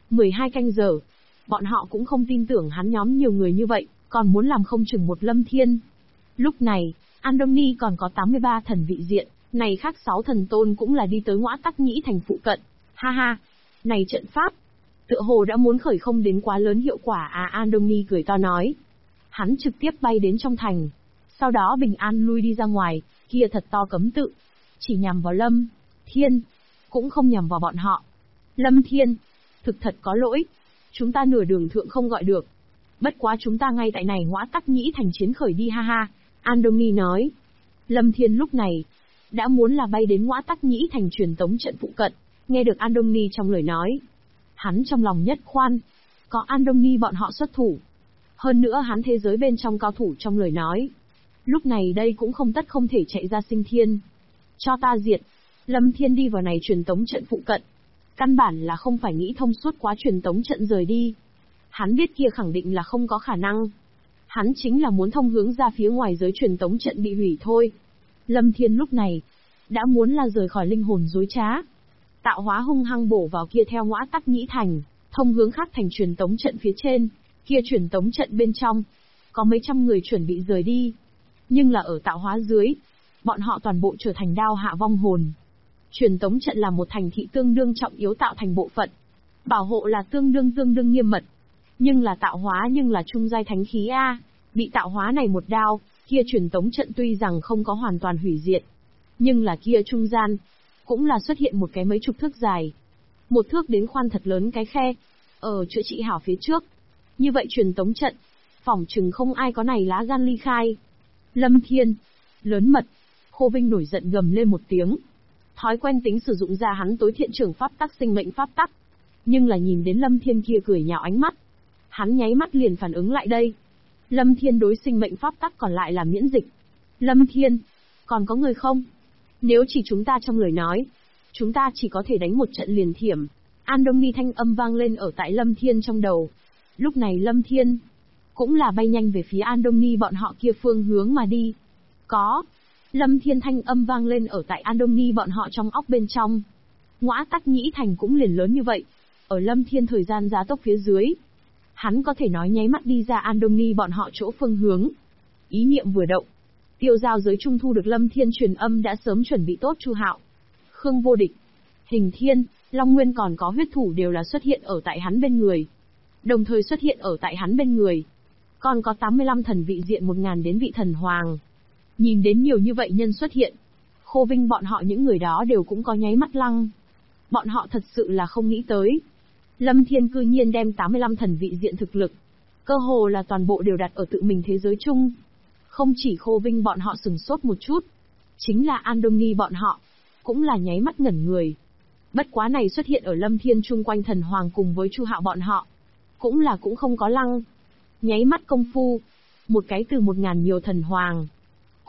12 canh giờ, bọn họ cũng không tin tưởng hắn nhóm nhiều người như vậy, còn muốn làm không chừng một Lâm Thiên. Lúc này, Andoni còn có 83 thần vị diện, này khác 6 thần tôn cũng là đi tới Ngõa Tắc Nhĩ Thành phụ cận. Ha ha, này trận pháp, tựa hồ đã muốn khởi không đến quá lớn hiệu quả à, Andoni cười to nói. Hắn trực tiếp bay đến trong thành, sau đó bình an lui đi ra ngoài, kia thật to cấm tự, chỉ nhằm vào Lâm Thiên, cũng không nhằm vào bọn họ. Lâm Thiên, thực thật có lỗi, chúng ta nửa đường thượng không gọi được. Bất quá chúng ta ngay tại này Ngõa Tắc Nhĩ Thành chiến khởi đi ha ha, Andoni nói. Lâm Thiên lúc này, đã muốn là bay đến Ngõa Tắc Nhĩ Thành truyền tống trận phụ cận, nghe được Andoni trong lời nói. Hắn trong lòng nhất khoan, có Andoni bọn họ xuất thủ. Hơn nữa hắn thế giới bên trong cao thủ trong lời nói. Lúc này đây cũng không tất không thể chạy ra sinh thiên. Cho ta diệt. Lâm Thiên đi vào này truyền tống trận phụ cận. Căn bản là không phải nghĩ thông suốt quá truyền tống trận rời đi. Hắn biết kia khẳng định là không có khả năng. Hắn chính là muốn thông hướng ra phía ngoài giới truyền tống trận bị hủy thôi. Lâm Thiên lúc này, đã muốn là rời khỏi linh hồn dối trá. Tạo hóa hung hăng bổ vào kia theo Ngõa Tắc Nhĩ Thành, thông hướng khác thành truyền tống trận phía trên. Kia truyền tống trận bên trong, có mấy trăm người chuẩn bị rời đi. Nhưng là ở tạo hóa dưới, bọn họ toàn bộ trở thành đao hạ vong hồn. Truyền tống trận là một thành thị tương đương trọng yếu tạo thành bộ phận. Bảo hộ là tương đương nghiêm mật. Nhưng là tạo hóa nhưng là trung giai thánh khí A. Bị tạo hóa này một đao, kia truyền tống trận tuy rằng không có hoàn toàn hủy diệt. Nhưng là kia trung gian, cũng là xuất hiện một cái mấy chục thước dài. Một thước đến khoan thật lớn cái khe. Ở chữa trị hảo phía trước. Như vậy truyền tống trận, phỏng chừng không ai có này lá gan ly khai. Lâm Thiên, lớn mật. Khô Vinh nổi giận gầm lên một tiếng. Thói quen tính sử dụng ra hắn tối thiện trưởng pháp tắc sinh mệnh pháp tắc. Nhưng là nhìn đến Lâm Thiên kia cười nhạo ánh mắt. Hắn nháy mắt liền phản ứng lại đây. Lâm Thiên đối sinh mệnh pháp tắc còn lại là miễn dịch. Lâm Thiên, còn có người không? Nếu chỉ chúng ta trong lời nói, chúng ta chỉ có thể đánh một trận liền thiểm. Andoni thanh âm vang lên ở tại Lâm Thiên trong đầu. Lúc này Lâm Thiên cũng là bay nhanh về phía Andoni bọn họ kia phương hướng mà đi. Có. Lâm Thiên thanh âm vang lên ở tại Andoni bọn họ trong óc bên trong. Ngõa Tắc Nhĩ Thành cũng liền lớn như vậy. Ở Lâm Thiên thời gian giá tốc phía dưới, hắn có thể nói nháy mắt đi ra Andoni bọn họ chỗ phương hướng. Ý niệm vừa động, tiêu giao giới trung thu được Lâm Thiên truyền âm đã sớm chuẩn bị tốt Chu Hạo, Khương Vô Địch, Hình Thiên, Long Nguyên còn có huyết thủ đều là xuất hiện ở tại hắn bên người. Đồng thời xuất hiện ở tại hắn bên người, còn có 85 thần vị diện 1000 đến vị thần hoàng. Nhìn đến nhiều như vậy nhân xuất hiện, Khô Vinh bọn họ những người đó đều cũng có nháy mắt lăng. Bọn họ thật sự là không nghĩ tới. Lâm Thiên cư nhiên đem 85 thần vị diện thực lực, cơ hồ là toàn bộ đều đặt ở tự mình thế giới chung. Không chỉ Khô Vinh bọn họ sừng sốt một chút, chính là Andoni bọn họ, cũng là nháy mắt ngẩn người. Bất quá này xuất hiện ở Lâm Thiên chung quanh thần hoàng cùng với Chu Hạo bọn họ, cũng không có lăng. Nháy mắt công phu, một cái từ 1000 nhiều thần hoàng,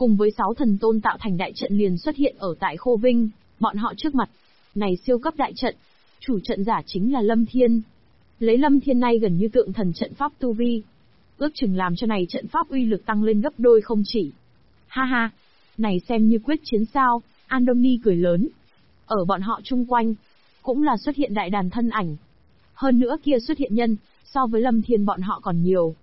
cùng với 6 thần tôn tạo thành đại trận liền xuất hiện ở tại Khô Vinh, bọn họ trước mặt. Này siêu cấp đại trận, chủ trận giả chính là Lâm Thiên. Lấy Lâm Thiên nay gần như tượng thần trận pháp tu vi, ước chừng làm cho này trận pháp uy lực tăng lên gấp đôi không chỉ. Ha ha, này xem như quyết chiến sao? Andoni cười lớn. Ở bọn họ chung quanh, cũng là xuất hiện đại đàn thân ảnh. Hơn nữa kia xuất hiện nhân, so với Lâm Thiên bọn họ còn nhiều.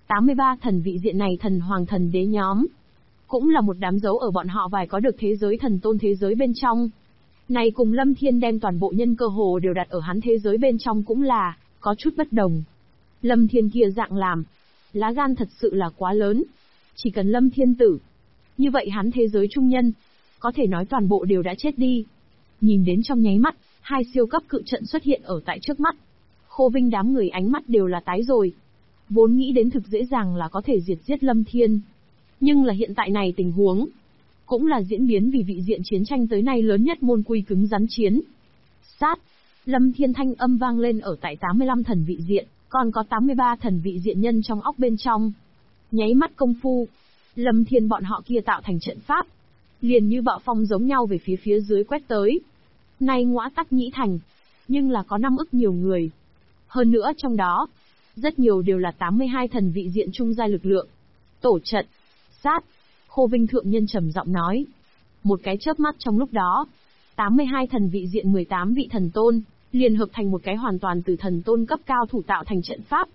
83 thần vị diện này thần hoàng thần đế nhóm, cũng là một đám dấu ở bọn họ vài có được thế giới thần tôn thế giới bên trong. Này cùng Lâm Thiên đem toàn bộ nhân cơ hồ đều đặt ở hắn thế giới bên trong cũng là có chút bất đồng. Lâm Thiên kia dạng làm, lá gan thật sự là quá lớn. Chỉ cần Lâm Thiên tử, như vậy hắn thế giới trung nhân, có thể nói toàn bộ đều đã chết đi. Nhìn đến trong nháy mắt, 2 siêu cấp cự trận xuất hiện ở tại trước mắt. Khô Vinh đám người ánh mắt đều là tái rồi. Vốn nghĩ đến thực dễ dàng là có thể diệt giết Lâm Thiên. Nhưng là hiện tại này tình huống, cũng là diễn biến vì vị diện chiến tranh tới nay lớn nhất môn quy cứng rắn chiến. Sát, Lâm Thiên thanh âm vang lên ở tại 85 thần vị diện, còn có 83 thần vị diện nhân trong óc bên trong. Nháy mắt công phu, Lâm Thiên bọn họ kia tạo thành trận pháp, liền như bạo phong giống nhau về phía dưới quét tới. Nay Ngõa Tắc Nhĩ Thành, nhưng là có 5 ức nhiều người. Hơn nữa trong đó, rất nhiều đều là 82 thần vị diện trung giai lực lượng. Tổ trận, sát, Khô Vinh thượng nhân trầm giọng nói. Một cái chớp mắt trong lúc đó, 82 thần vị diện 18 vị thần tôn, liền hợp thành một cái hoàn toàn từ thần tôn cấp cao thủ tạo thành trận pháp.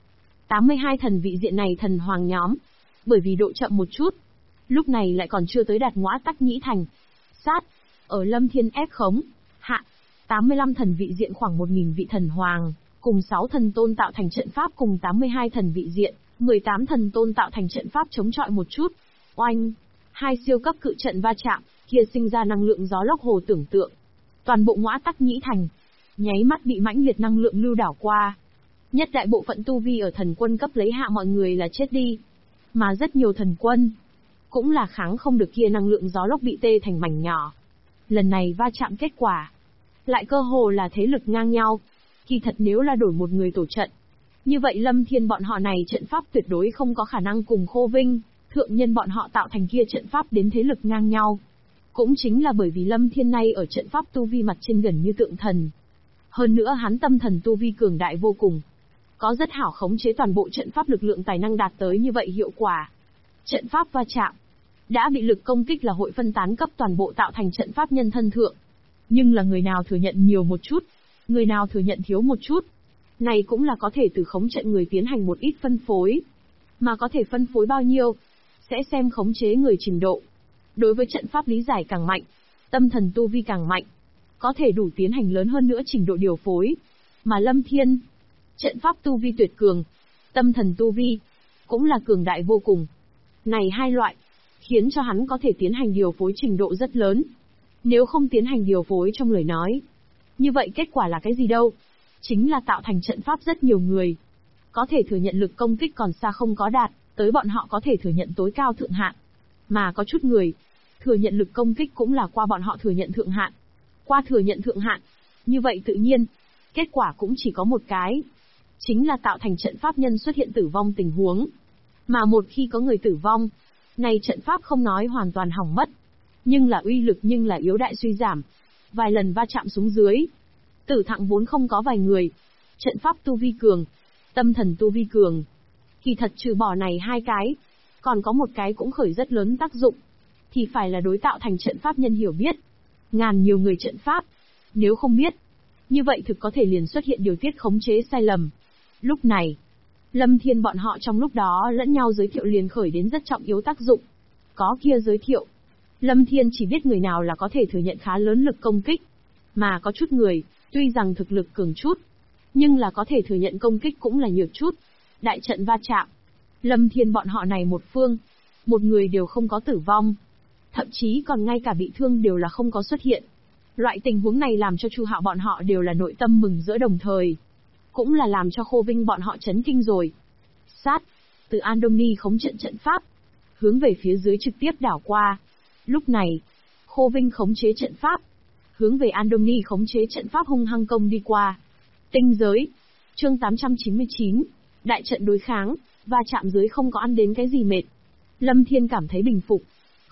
82 thần vị diện này thần hoàng nhóm, bởi vì độ chậm một chút, lúc này lại còn chưa tới đạt Ngõa Tắc Nhĩ Thành. Sát, ở Lâm Thiên ép khống, hạ, 85 thần vị diện khoảng 1000 vị thần hoàng, cùng 6 thần tôn tạo thành trận pháp cùng 82 thần vị diện, 18 thần tôn tạo thành trận pháp chống chọi một chút. Oanh, 2 siêu cấp cự trận va chạm, kia sinh ra năng lượng gió lốc hồ tưởng tượng. Toàn bộ Ngõa Tắc Nhĩ Thành, nháy mắt bị mãnh liệt năng lượng lưu đảo qua. Nhất đại bộ phận tu vi ở thần quân cấp lấy hạ mọi người là chết đi. Mà rất nhiều thần quân, cũng là kháng không được kia năng lượng gió lốc bị tê thành mảnh nhỏ. Lần này va chạm kết quả, lại cơ hồ là thế lực ngang nhau. Kỳ thật nếu là đổi một người tổ trận, như vậy Lâm Thiên bọn họ này trận pháp tuyệt đối không có khả năng cùng Khô Vinh, thượng nhân bọn họ tạo thành kia trận pháp đến thế lực ngang nhau. Cũng chính là bởi vì Lâm Thiên nay ở trận pháp tu vi mặt trên gần như tượng thần. Hơn nữa hắn tâm thần tu vi cường đại vô cùng. Có rất hảo khống chế toàn bộ trận pháp lực lượng tài năng đạt tới như vậy hiệu quả. Trận pháp va chạm, đã bị lực công kích là hội phân tán cấp toàn bộ tạo thành trận pháp nhân thân thượng. Nhưng là người nào thừa nhận nhiều một chút, người nào thừa nhận thiếu một chút. Này cũng là có thể từ khống trận người tiến hành một ít phân phối. Mà có thể phân phối bao nhiêu, sẽ xem khống chế người trình độ. Đối với trận pháp lý giải càng mạnh, tâm thần tu vi càng mạnh, có thể đủ tiến hành lớn hơn nữa trình độ điều phối. Mà Lâm Thiên, trận pháp tu vi tuyệt cường, tâm thần tu vi, cũng là cường đại vô cùng. Này hai loại, khiến cho hắn có thể tiến hành điều phối trình độ rất lớn. Nếu không tiến hành điều phối trong lời nói, như vậy kết quả là cái gì đâu? Chính là tạo thành trận pháp rất nhiều người. Có thể thừa nhận lực công kích còn xa không có đạt, tới bọn họ có thể thừa nhận tối cao thượng hạn. Mà có chút người, thừa nhận lực công kích cũng là qua bọn họ thừa nhận thượng hạn. Qua thừa nhận thượng hạn, như vậy tự nhiên, kết quả cũng chỉ có một cái. Chính là tạo thành trận pháp nhân xuất hiện tử vong tình huống. Mà một khi có người tử vong, này trận pháp không nói hoàn toàn hỏng mất, nhưng là uy lực nhưng là yếu đại suy giảm. Vài lần va chạm xuống dưới, tử thặng vốn không có vài người. Trận pháp tu vi cường, tâm thần tu vi cường. Kỳ thật trừ bỏ này hai cái, còn có một cái cũng khởi rất lớn tác dụng, thì phải là đối tạo thành trận pháp nhân hiểu biết. Ngàn nhiều người trận pháp, nếu không biết, như vậy thực có thể liền xuất hiện điều tiết khống chế sai lầm. Lúc này, Lâm Thiên bọn họ trong lúc đó lẫn nhau giới thiệu liền khởi đến rất trọng yếu tác dụng. Có kia giới thiệu, Lâm Thiên chỉ biết người nào là có thể thừa nhận khá lớn lực công kích. Mà có chút người, tuy rằng thực lực cường chút, nhưng là có thể thừa nhận công kích cũng là nhược chút. Đại trận va chạm, Lâm Thiên bọn họ này một phương, một người đều không có tử vong. Thậm chí còn ngay cả bị thương đều là không có xuất hiện. Loại tình huống này làm cho Chu Hạo bọn họ đều là nội tâm mừng rỡ đồng thời. Cũng là làm cho Khô Vinh bọn họ chấn kinh rồi. Sát, từ Andoni khống trận trận pháp, hướng về phía dưới trực tiếp đảo qua. Lúc này, Khô Vinh khống chế trận pháp, hướng về Andoni khống chế trận pháp hung hăng công đi qua. Tinh giới, chương 899, đại trận đối kháng, va chạm dưới không có ăn đến cái gì mệt. Lâm Thiên cảm thấy bình phục,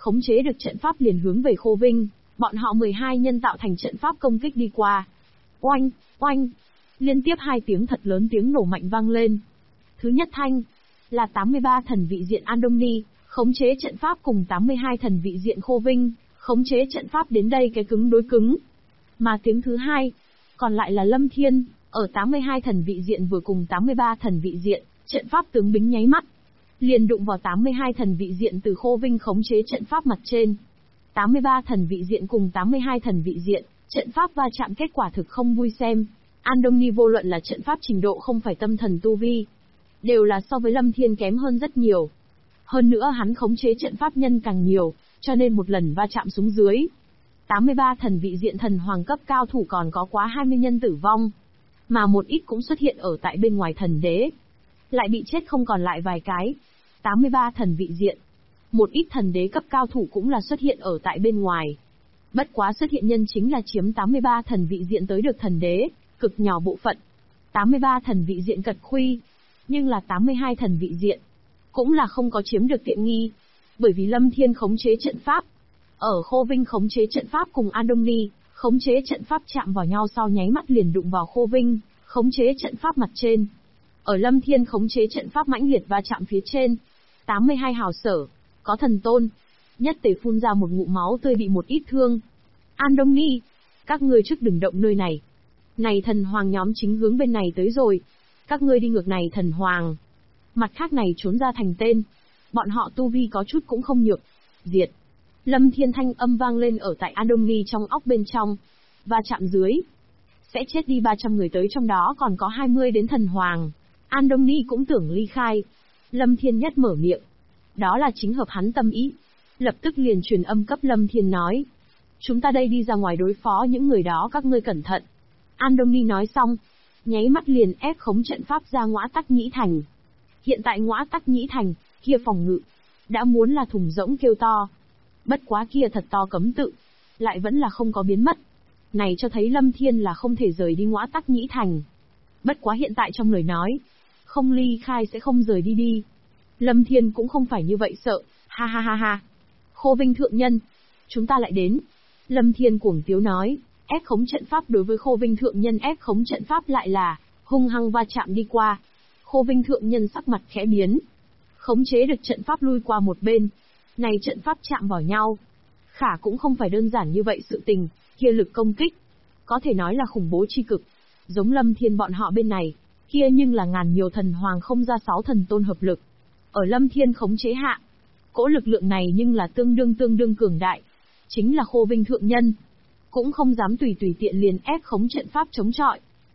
khống chế được trận pháp liền hướng về Khô Vinh, bọn họ 12 nhân tạo thành trận pháp công kích đi qua. Oanh, oanh, liên tiếp 2 tiếng thật lớn tiếng nổ mạnh vang lên. Thứ nhất thanh, là 83 thần vị diện Andomni, khống chế trận pháp cùng 82 thần vị diện Khô Vinh, khống chế trận pháp đến đây cái cứng đối cứng. Mà tiếng thứ hai, còn lại là Lâm Thiên, ở 82 thần vị diện vừa cùng 83 thần vị diện, trận pháp tướng bính nháy mắt. Liền đụng vào 82 thần vị diện từ Khô Vinh khống chế trận pháp mặt trên. 83 thần vị diện cùng 82 thần vị diện, trận pháp va chạm kết quả thực không vui xem. Andomni vô luận là trận pháp trình độ không phải tâm thần tu vi, đều là so với Lâm Thiên kém hơn rất nhiều. Hơn nữa hắn khống chế trận pháp nhân càng nhiều, cho nên một lần va chạm xuống dưới. 83 thần vị diện thần hoàng cấp cao thủ còn có quá 20 nhân tử vong. Mà một ít cũng xuất hiện ở tại bên ngoài thần đế. Lại bị chết không còn lại vài cái. 83 thần vị diện. Một ít thần đế cấp cao thủ cũng là xuất hiện ở tại bên ngoài. Bất quá xuất hiện nhân chính là chiếm 83 thần vị diện tới được thần đế, cực nhỏ bộ phận. 83 thần vị diện cật khuy. Nhưng là 82 thần vị diện. Cũng là không có chiếm được tiện nghi. Bởi vì Lâm Thiên khống chế trận pháp. Ở Khô Vinh khống chế trận pháp cùng Andomni, khống chế trận pháp chạm vào nhau sau nháy mắt liền đụng vào Khô Vinh, khống chế trận pháp mặt trên. Ở Lâm Thiên khống chế trận pháp mãnh liệt va chạm phía trên. 82 hào sở, có thần tôn. Nhất tề phun ra một ngụm máu tươi bị một ít thương. Andomni, các ngươi trước đừng động nơi này. Này thần hoàng nhóm chính hướng bên này tới rồi. Các ngươi đi ngược này thần hoàng. Mặt khác này trốn ra thành tên. Bọn họ tu vi có chút cũng không nhược. Diệt. Lâm Thiên thanh âm vang lên ở tại Andomni trong óc bên trong. Va chạm dưới. Sẽ chết đi 300 người tới trong đó còn có 20 đến thần hoàng. Andomni cũng tưởng ly khai. Lâm Thiên nhất mở miệng. Đó là chính hợp hắn tâm ý. Lập tức liền truyền âm cấp Lâm Thiên nói. Chúng ta đây đi ra ngoài đối phó những người đó các ngươi cẩn thận. Andomni nói xong. Nháy mắt liền ép khống trận pháp ra Ngõa Tắc Nhĩ Thành. Hiện tại Ngõa Tắc Nhĩ Thành, kia phòng ngự. Đã muốn là thùng rỗng kêu to. Bất quá kia thật to cấm tự. Lại vẫn là không có biến mất. Này cho thấy Lâm Thiên là không thể rời đi Ngõa Tắc Nhĩ Thành. Bất quá hiện tại trong lời nói. Không ly khai sẽ không rời đi đi. Lâm Thiên cũng không phải như vậy sợ. Ha ha ha ha. Khô Vinh thượng nhân. Chúng ta lại đến. Lâm Thiên cuồng tiếu nói. Ép khống trận pháp đối với Khô Vinh thượng nhân ép khống trận pháp lại là hung hăng va chạm đi qua. Khô Vinh thượng nhân sắc mặt khẽ biến. Khống chế được trận pháp lui qua một bên. Này trận pháp chạm vào nhau. Khả cũng không phải đơn giản như vậy sự tình, kia lực công kích. Có thể nói là khủng bố chi cực. Giống Lâm Thiên bọn họ bên này, kia nhưng là ngàn nhiều thần hoàng không ra 6 thần tôn hợp lực. Ở Lâm Thiên khống chế hạ. Cỗ lực lượng này nhưng là tương đương cường đại. Chính là Khô Vinh thượng nhân. Cũng không dám tùy tiện liền ép khống trận pháp chống chọi.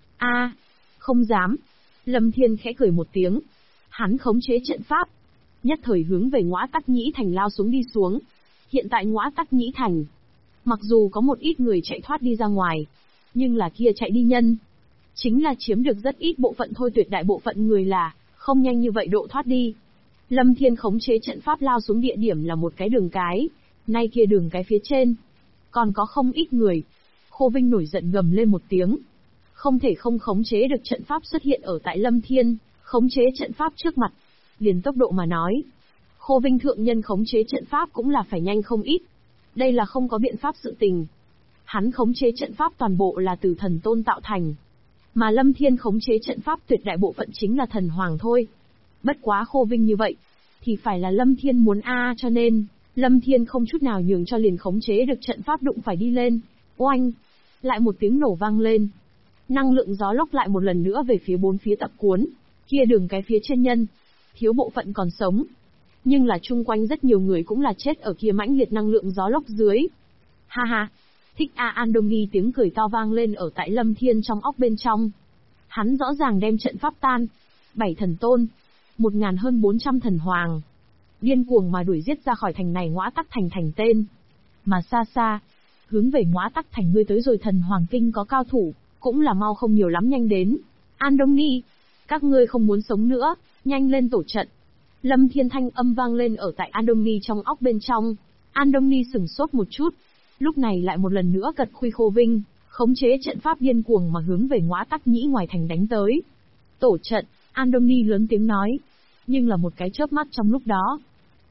Không dám. Lâm Thiên khẽ cười một tiếng. Hắn khống chế trận pháp. Nhất thời hướng về Ngõa Tắc Nhĩ Thành lao xuống đi xuống. Hiện tại Ngõa Tắc Nhĩ Thành. Mặc dù có một ít người chạy thoát đi ra ngoài. Nhưng là kia chạy đi nhân. Chính là chiếm được rất ít bộ phận thôi, tuyệt đại bộ phận người là không nhanh như vậy độ thoát đi. Lâm Thiên khống chế trận pháp lao xuống địa điểm là một cái đường cái. Nay kia đường cái phía trên. Còn có không ít người. Khô Vinh nổi giận gầm lên một tiếng. Không thể không khống chế được trận pháp xuất hiện ở tại Lâm Thiên, khống chế trận pháp trước mặt. Liền tốc độ mà nói. Khô Vinh thượng nhân khống chế trận pháp cũng là phải nhanh không ít. Đây là không có biện pháp sự tình. Hắn khống chế trận pháp toàn bộ là từ thần tôn tạo thành. Mà Lâm Thiên khống chế trận pháp tuyệt đại bộ phận chính là thần hoàng thôi. Bất quá Khô Vinh như vậy, thì phải là Lâm Thiên muốn cho nên, Lâm Thiên không chút nào nhường cho liền khống chế được trận pháp đụng phải đi lên. Oanh! Lại một tiếng nổ vang lên. Năng lượng gió lốc lại một lần nữa về phía bốn phía tập cuốn. Kia đường cái phía trên nhân. Thiếu bộ phận còn sống. Nhưng là chung quanh rất nhiều người cũng là chết ở kia mãnh liệt năng lượng gió lốc dưới. Ha ha! Thích Andomni tiếng cười to vang lên ở tại Lâm Thiên trong óc bên trong. Hắn rõ ràng đem trận pháp tan. 7 thần tôn. 1000 hơn 400 thần hoàng. Điên cuồng mà đuổi giết ra khỏi thành này Ngõa Tắc Thành thành tên. Mà xa xa, hướng về Ngõa Tắc Thành ngươi tới rồi thần hoàng kinh có cao thủ, cũng là mau không nhiều lắm nhanh đến. Andomni, các ngươi không muốn sống nữa, nhanh lên tổ trận. Lâm Thiên thanh âm vang lên ở tại Andomni trong óc bên trong. Andomni sửng sốt một chút. Lúc này lại một lần nữa cật khuy Khô Vinh, khống chế trận pháp điên cuồng mà hướng về Ngõa Tắc Nhĩ ngoài thành đánh tới. Tổ trận, Andomni lớn tiếng nói. Nhưng là một cái chớp mắt trong lúc đó.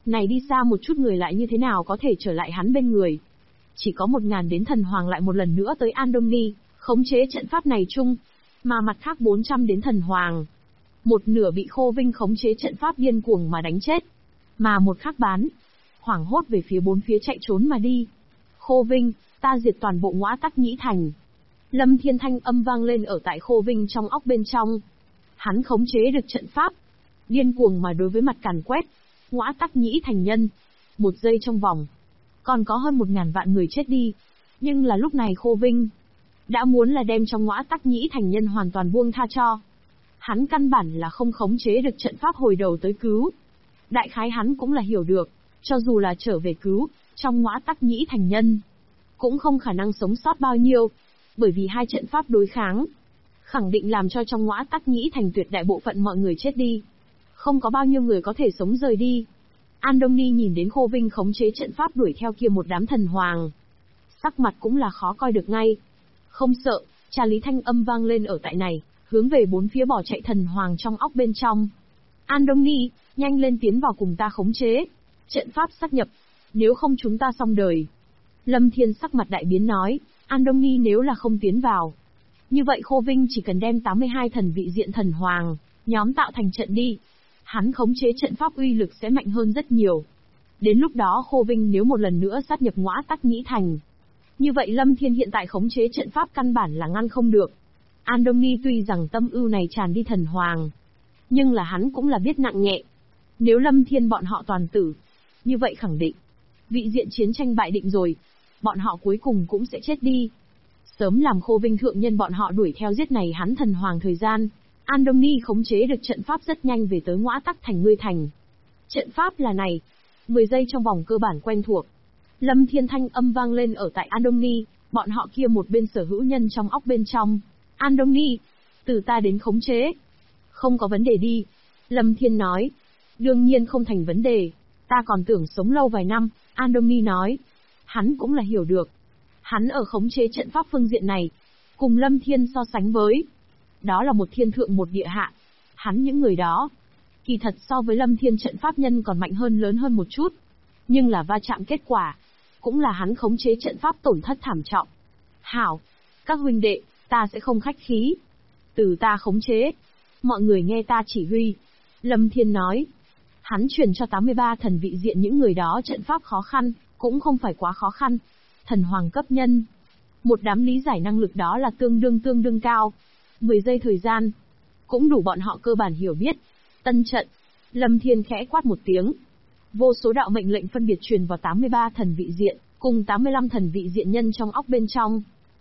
Này đi xa một chút người lại như thế nào có thể trở lại hắn bên người. Chỉ có 1000 đến thần hoàng lại một lần nữa tới Andoni, khống chế trận pháp này chung. Mà mặt khác 400 đến thần hoàng. Một nửa bị Khô Vinh khống chế trận pháp điên cuồng mà đánh chết. Mà một khắc bán, hoảng hốt về phía bốn phía chạy trốn mà đi. Khô Vinh, ta diệt toàn bộ Ngõa Tắc Nhĩ Thành. Lâm Thiên thanh âm vang lên ở tại Khô Vinh trong óc bên trong. Hắn khống chế được trận pháp, điên cuồng mà đối với mặt càn quét. Ngõa Tắc Nhĩ Thành nhân, một giây trong vòng, còn có hơn 1000 vạn người chết đi. Nhưng là lúc này Khô Vinh đã muốn là đem trong Ngõa Tắc Nhĩ Thành nhân hoàn toàn buông tha cho. Hắn căn bản là không khống chế được trận pháp hồi đầu tới cứu. Đại khái hắn cũng là hiểu được, cho dù là trở về cứu, trong Ngõa Tắc Nhĩ Thành nhân cũng không khả năng sống sót bao nhiêu, bởi vì hai trận pháp đối kháng khẳng định làm cho trong Ngõa Tắc Nhĩ Thành tuyệt đại bộ phận mọi người chết đi. Không có bao nhiêu người có thể sống rời đi. Andoni nhìn đến Khô Vinh khống chế trận pháp đuổi theo kia một đám thần hoàng, sắc mặt cũng là khó coi được ngay. Không sợ, Trà Lý thanh âm vang lên ở tại này, hướng về bốn phía bỏ chạy thần hoàng trong óc bên trong. Andoni, nhanh lên tiến vào cùng ta khống chế trận pháp sát nhập, nếu không chúng ta xong đời. Lâm Thiên sắc mặt đại biến nói, Andoni nếu là không tiến vào, như vậy Khô Vinh chỉ cần đem 82 thần vị diện thần hoàng nhóm tạo thành trận đi, hắn khống chế trận pháp uy lực sẽ mạnh hơn rất nhiều. Đến lúc đó Khô Vinh nếu một lần nữa sát nhập Ngõa Tắc Nhĩ Thành, như vậy Lâm Thiên hiện tại khống chế trận pháp căn bản là ngăn không được. Andoni tuy rằng tâm ưu này tràn đi thần hoàng, nhưng là hắn cũng là biết nặng nhẹ. Nếu Lâm Thiên bọn họ toàn tử, như vậy khẳng định vị diện chiến tranh bại định rồi, bọn họ cuối cùng cũng sẽ chết đi. Sớm làm Khô Vinh thượng nhân bọn họ đuổi theo giết này hắn thần hoàng thời gian, Andoni khống chế được trận pháp rất nhanh về tới Ngõa Tắc Thành Ngươi Thành. Trận pháp là này, 10 giây trong vòng cơ bản quen thuộc. Lâm Thiên thanh âm vang lên ở tại Andoni, bọn họ kia một bên sở hữu nhân trong óc bên trong. Andoni, từ ta đến khống chế. Không có vấn đề đi. Lâm Thiên nói. Đương nhiên không thành vấn đề. Ta còn tưởng sống lâu vài năm, Andoni nói. Hắn cũng là hiểu được. Hắn ở khống chế trận pháp phương diện này, cùng Lâm Thiên so sánh với, đó là một thiên thượng một địa hạ. Hắn những người đó, kỳ thật so với Lâm Thiên trận pháp nhân còn mạnh hơn lớn hơn một chút. Nhưng là va chạm kết quả, cũng là hắn khống chế trận pháp tổn thất thảm trọng. Hảo, các huynh đệ, ta sẽ không khách khí. Từ ta khống chế, mọi người nghe ta chỉ huy. Lâm Thiên nói. Hắn truyền cho 83 thần vị diện những người đó trận pháp khó khăn, cũng không phải quá khó khăn. Thần hoàng cấp nhân, một đám lý giải năng lực đó là tương đương cao. 10 giây thời gian, cũng đủ bọn họ cơ bản hiểu biết. Tân trận, Lâm Thiên khẽ quát một tiếng. Vô số đạo mệnh lệnh phân biệt truyền vào 83 thần vị diện, cùng 85 thần vị diện nhân trong óc bên trong.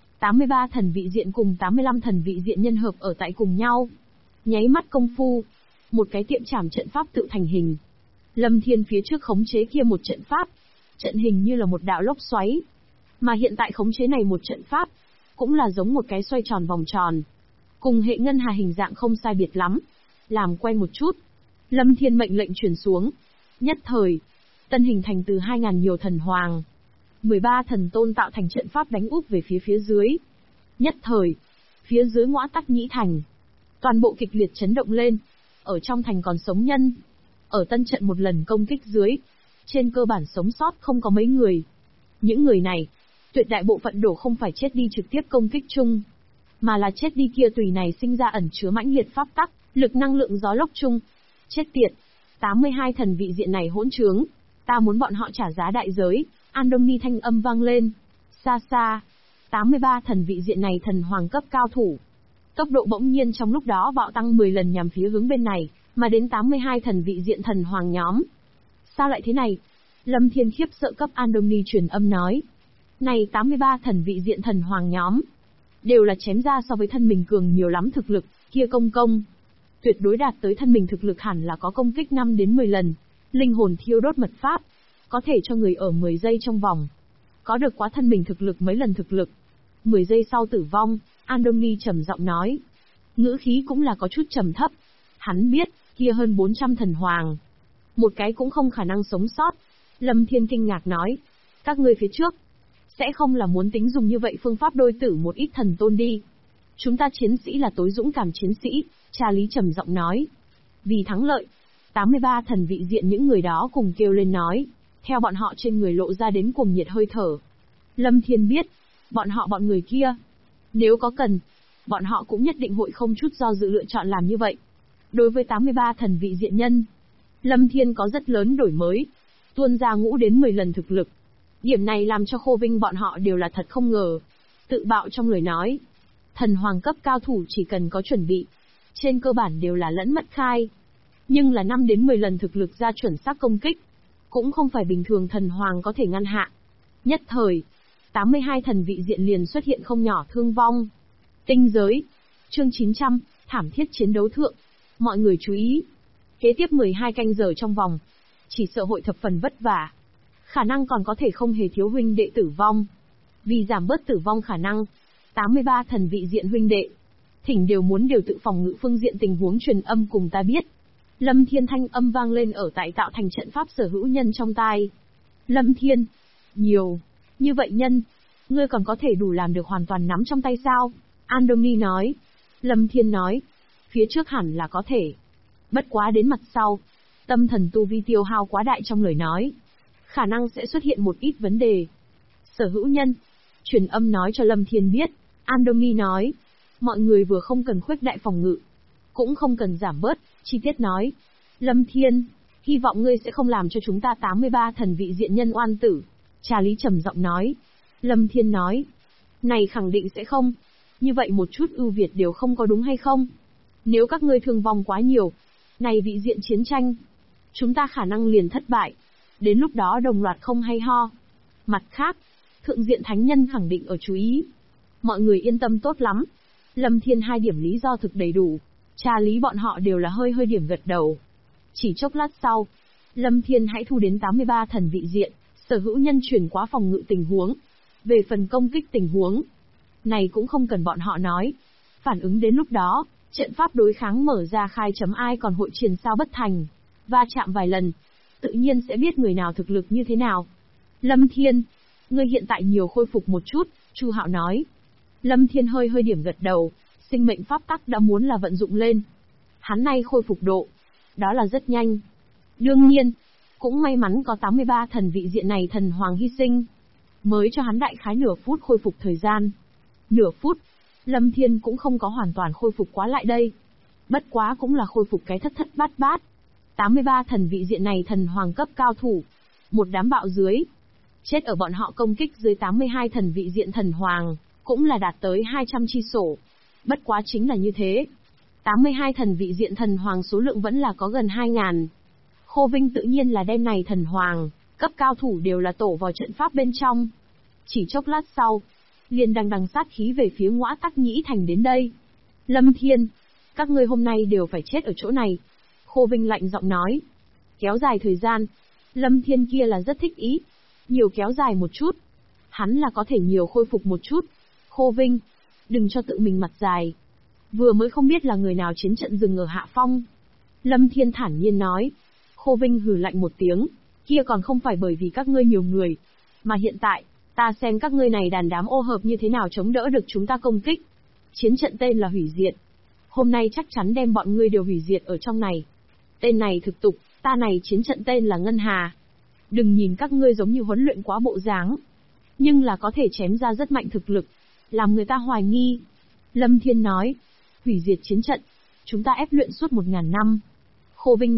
83 thần vị diện cùng 85 thần vị diện nhân hợp ở tại cùng nhau. Nháy mắt công phu, một cái tiệm trảm trận pháp tự thành hình. Lâm Thiên phía trước khống chế kia một trận pháp, trận hình như là một đạo lốc xoáy. Mà hiện tại khống chế này một trận pháp, cũng là giống một cái xoay tròn vòng tròn. Cùng hệ ngân hà hình dạng không sai biệt lắm. Làm quen một chút, Lâm Thiên mệnh lệnh truyền xuống. Nhất thời, tân hình thành từ 2000 nhiều thần hoàng. 13 thần tôn tạo thành trận pháp đánh úp về phía dưới. Nhất thời, phía dưới Ngõa Tắc Nhĩ Thành, toàn bộ kịch liệt chấn động lên. Ở trong thành còn sống nhân, ở tân trận một lần công kích dưới, trên cơ bản sống sót không có mấy người. Những người này, tuyệt đại bộ phận đổ không phải chết đi trực tiếp công kích chung, mà là chết đi kia tùy này sinh ra ẩn chứa mãnh liệt pháp tắc, lực năng lượng gió lốc chung. Chết tiệt, 82 thần vị diện này hỗn trướng, ta muốn bọn họ trả giá đại giới. Andoni thanh âm vang lên. Xa xa, 83 thần vị diện này thần hoàng cấp cao thủ. Tốc độ bỗng nhiên trong lúc đó bạo tăng 10 lần nhằm phía hướng bên này, mà đến 82 thần vị diện thần hoàng nhóm. Sao lại thế này? Lâm Thiên khiếp sợ cấp Andoni truyền âm nói. Này 83 thần vị diện thần hoàng nhóm, đều là chém ra so với thân mình cường nhiều lắm thực lực, kia công. Tuyệt đối đạt tới thân mình thực lực hẳn là có công kích 5 đến 10 lần. Linh hồn thiêu đốt mật pháp, có thể cho người ở 10 giây trong vòng có được quá thân mình thực lực mấy lần thực lực. 10 giây sau tử vong, Andoni trầm giọng nói. Ngữ khí cũng là có chút trầm thấp. Hắn biết, kia hơn 400 thần hoàng, một cái cũng không khả năng sống sót. Lâm Thiên kinh ngạc nói. Các ngươi phía trước, sẽ không là muốn tính dùng như vậy phương pháp đôi tử một ít thần tôn đi. Chúng ta chiến sĩ là tối dũng cảm chiến sĩ, Cha Lý trầm giọng nói. Vì thắng lợi, 83 thần vị diện những người đó cùng kêu lên nói, theo bọn họ trên người lộ ra đến cuồng nhiệt hơi thở. Lâm Thiên biết, bọn người kia, nếu có cần, bọn họ cũng nhất định hội không chút do dự lựa chọn làm như vậy. Đối với 83 thần vị diện nhân, Lâm Thiên có rất lớn đổi mới, tuôn ra ngũ đến 10 lần thực lực. Điểm này làm cho Khô Vinh bọn họ đều là thật không ngờ. Tự bạo trong lời nói, thần hoàng cấp cao thủ chỉ cần có chuẩn bị, trên cơ bản đều là lẫn mất khai. Nhưng là 5 đến 10 lần thực lực ra chuẩn xác công kích, cũng không phải bình thường thần hoàng có thể ngăn hạ. Nhất thời, 82 thần vị diện liền xuất hiện không nhỏ thương vong. Tinh giới, chương 900, thảm thiết chiến đấu thượng. Mọi người chú ý, kế tiếp 12 canh giờ trong vòng, chỉ sợ hội thập phần vất vả. Khả năng còn có thể không hề thiếu huynh đệ tử vong. Vì giảm bớt tử vong khả năng, 83 thần vị diện huynh đệ, thỉnh đều tự phòng ngự phương diện tình huống truyền âm cùng ta biết. Lâm Thiên thanh âm vang lên ở tại tạo thành trận pháp sở hữu nhân trong tai. Lâm Thiên, nhiều, như vậy nhân, ngươi còn có thể đủ làm được hoàn toàn nắm trong tay sao? Andoni nói. Lâm Thiên nói, phía trước hẳn là có thể. Bất quá đến mặt sau, tâm thần tu vi tiêu hao quá đại trong lời nói, khả năng sẽ xuất hiện một ít vấn đề. Sở hữu nhân, truyền âm nói cho Lâm Thiên biết, Andoni nói, mọi người vừa không cần khuếch đại phòng ngự, cũng không cần giảm bớt, chi tiết nói. Lâm Thiên, hy vọng ngươi sẽ không làm cho chúng ta 83 thần vị diện nhân oan tử. Trà Lý trầm giọng nói. Lâm Thiên nói, này khẳng định sẽ không, như vậy một chút ưu việt đều không có đúng hay không? Nếu các ngươi thương vong quá nhiều, này vị diện chiến tranh, chúng ta khả năng liền thất bại, đến lúc đó đồng loạt không hay ho. Mặt khác, thượng diện thánh nhân khẳng định ở chú ý. Mọi người yên tâm tốt lắm. Lâm Thiên 2 điểm lý do thực đầy đủ, Trà Lý bọn họ đều là hơi điểm gật đầu. Chỉ chốc lát sau, Lâm Thiên hãy thu đến 83 thần vị diện, sở hữu nhân chuyển quá phòng ngự tình huống. Về phần công kích tình huống, này cũng không cần bọn họ nói. Phản ứng đến lúc đó, trận pháp đối kháng mở ra khai chấm ai còn hội truyền sao bất thành. Va chạm vài lần, tự nhiên sẽ biết người nào thực lực như thế nào. Lâm Thiên, ngươi hiện tại nhiều khôi phục một chút, Chu Hạo nói. Lâm Thiên hơi điểm gật đầu, sinh mệnh pháp tắc đã muốn là vận dụng lên. Hắn nay khôi phục độ, đó là rất nhanh. Đương nhiên, cũng may mắn có 83 thần vị diện này thần hoàng hy sinh, mới cho hắn đại khái nửa phút khôi phục thời gian. Nửa phút, Lâm Thiên cũng không có hoàn toàn khôi phục quá lại đây. Bất quá cũng là khôi phục cái thất bát bát. 83 thần vị diện này thần hoàng cấp cao thủ, một đám bạo dưới. Chết ở bọn họ công kích dưới 82 thần vị diện thần hoàng, cũng là đạt tới 200 chi sổ. Bất quá chính là như thế. 82 thần vị diện thần hoàng số lượng vẫn là có gần 2.000. Khô Vinh tự nhiên là đem này thần hoàng, cấp cao thủ đều là tổ vào trận pháp bên trong. Chỉ chốc lát sau, liền đằng sát khí về phía Ngõa Tắc Nhĩ Thành đến đây. Lâm Thiên, các ngươi hôm nay đều phải chết ở chỗ này. Khô Vinh lạnh giọng nói. Kéo dài thời gian, Lâm Thiên kia là rất thích ý. Nhiều kéo dài một chút, hắn là có thể nhiều khôi phục một chút. Khô Vinh, đừng cho tự mình mặt dài. Vừa mới không biết là người nào chiến trận dừng ở hạ phong. Lâm Thiên thản nhiên nói. Khô Vinh hừ lạnh một tiếng, kia còn không phải bởi vì các ngươi nhiều người, mà hiện tại, ta xem các ngươi này đàn đám ô hợp như thế nào chống đỡ được chúng ta công kích. Chiến trận tên là hủy diệt. Hôm nay chắc chắn đem bọn ngươi đều hủy diệt ở trong này. Tên này thực tục, ta này chiến trận tên là Ngân Hà. Đừng nhìn các ngươi giống như huấn luyện quá bộ dáng, nhưng là có thể chém ra rất mạnh thực lực, làm người ta hoài nghi. Lâm Thiên nói, hủy diệt chiến trận, chúng ta ép luyện suốt 1000 năm. Khô Vinh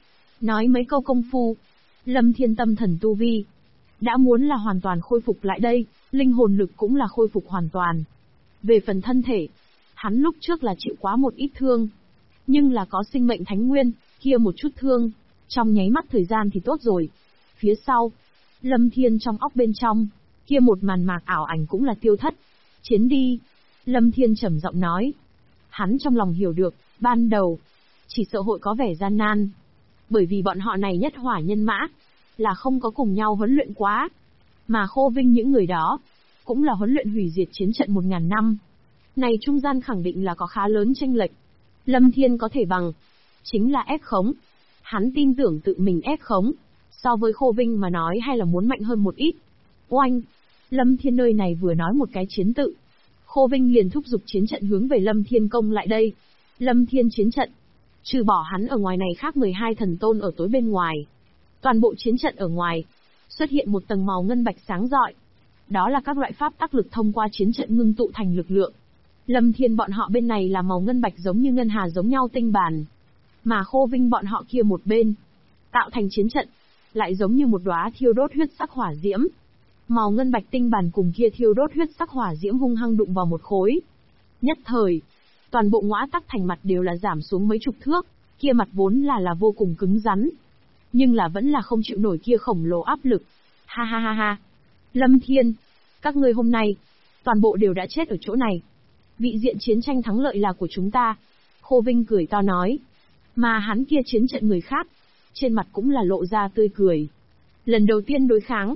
nói mấy câu công phu, Lâm Thiên tâm thần tu vi đã muốn là hoàn toàn khôi phục lại đây, linh hồn lực cũng là khôi phục hoàn toàn. Về phần thân thể, hắn lúc trước là chịu quá một ít thương, nhưng là có sinh mệnh thánh nguyên, kia một chút thương, trong nháy mắt thời gian thì tốt rồi. Phía sau, Lâm Thiên trong óc bên trong, kia một màn mạc ảo ảnh cũng là tiêu thất. Chiến đi, Lâm Thiên trầm giọng nói. Hắn trong lòng hiểu được, ban đầu, chỉ sợ hội có vẻ gian nan. Bởi vì bọn họ này nhất hỏa nhân mã, là không có cùng nhau huấn luyện quá. Mà Khô Vinh những người đó, cũng là huấn luyện hủy diệt chiến trận 1000 năm. Này trung gian khẳng định là có khá lớn chênh lệch. Lâm Thiên có thể bằng, chính là ép khống. Hắn tin tưởng tự mình ép khống, so với Khô Vinh mà nói hay là muốn mạnh hơn một ít. Oanh! Lâm Thiên nơi này vừa nói một cái chiến tự, Khô Vinh liền thúc giục chiến trận hướng về Lâm Thiên công lại đây. Lâm Thiên chiến trận, Trừ bỏ hắn ở ngoài này khác 12 thần tôn ở tối bên ngoài. Toàn bộ chiến trận ở ngoài, xuất hiện một tầng màu ngân bạch sáng rọi. Đó là các loại pháp tắc lực thông qua chiến trận ngưng tụ thành lực lượng. Lâm Thiên bọn họ bên này là màu ngân bạch giống như ngân hà giống nhau tinh bản. Mà Khô Vinh bọn họ kia một bên, tạo thành chiến trận, lại giống như một đóa thiêu đốt huyết sắc hỏa diễm. Màu ngân bạch tinh bản cùng kia thiêu đốt huyết sắc hỏa diễm hung hăng đụng vào một khối. Nhất thời, toàn bộ ngõa tắc thành mặt đều là giảm xuống mấy chục thước, kia mặt vốn là vô cùng cứng rắn. Nhưng là vẫn là không chịu nổi kia khổng lồ áp lực. Ha ha ha ha. Lâm Thiên, các ngươi hôm nay, toàn bộ đều đã chết ở chỗ này. Vị diện chiến tranh thắng lợi là của chúng ta. Khô Vinh cười to nói. Mà hắn kia chiến trận người khác, trên mặt cũng là lộ ra tươi cười. Lần đầu tiên đối kháng,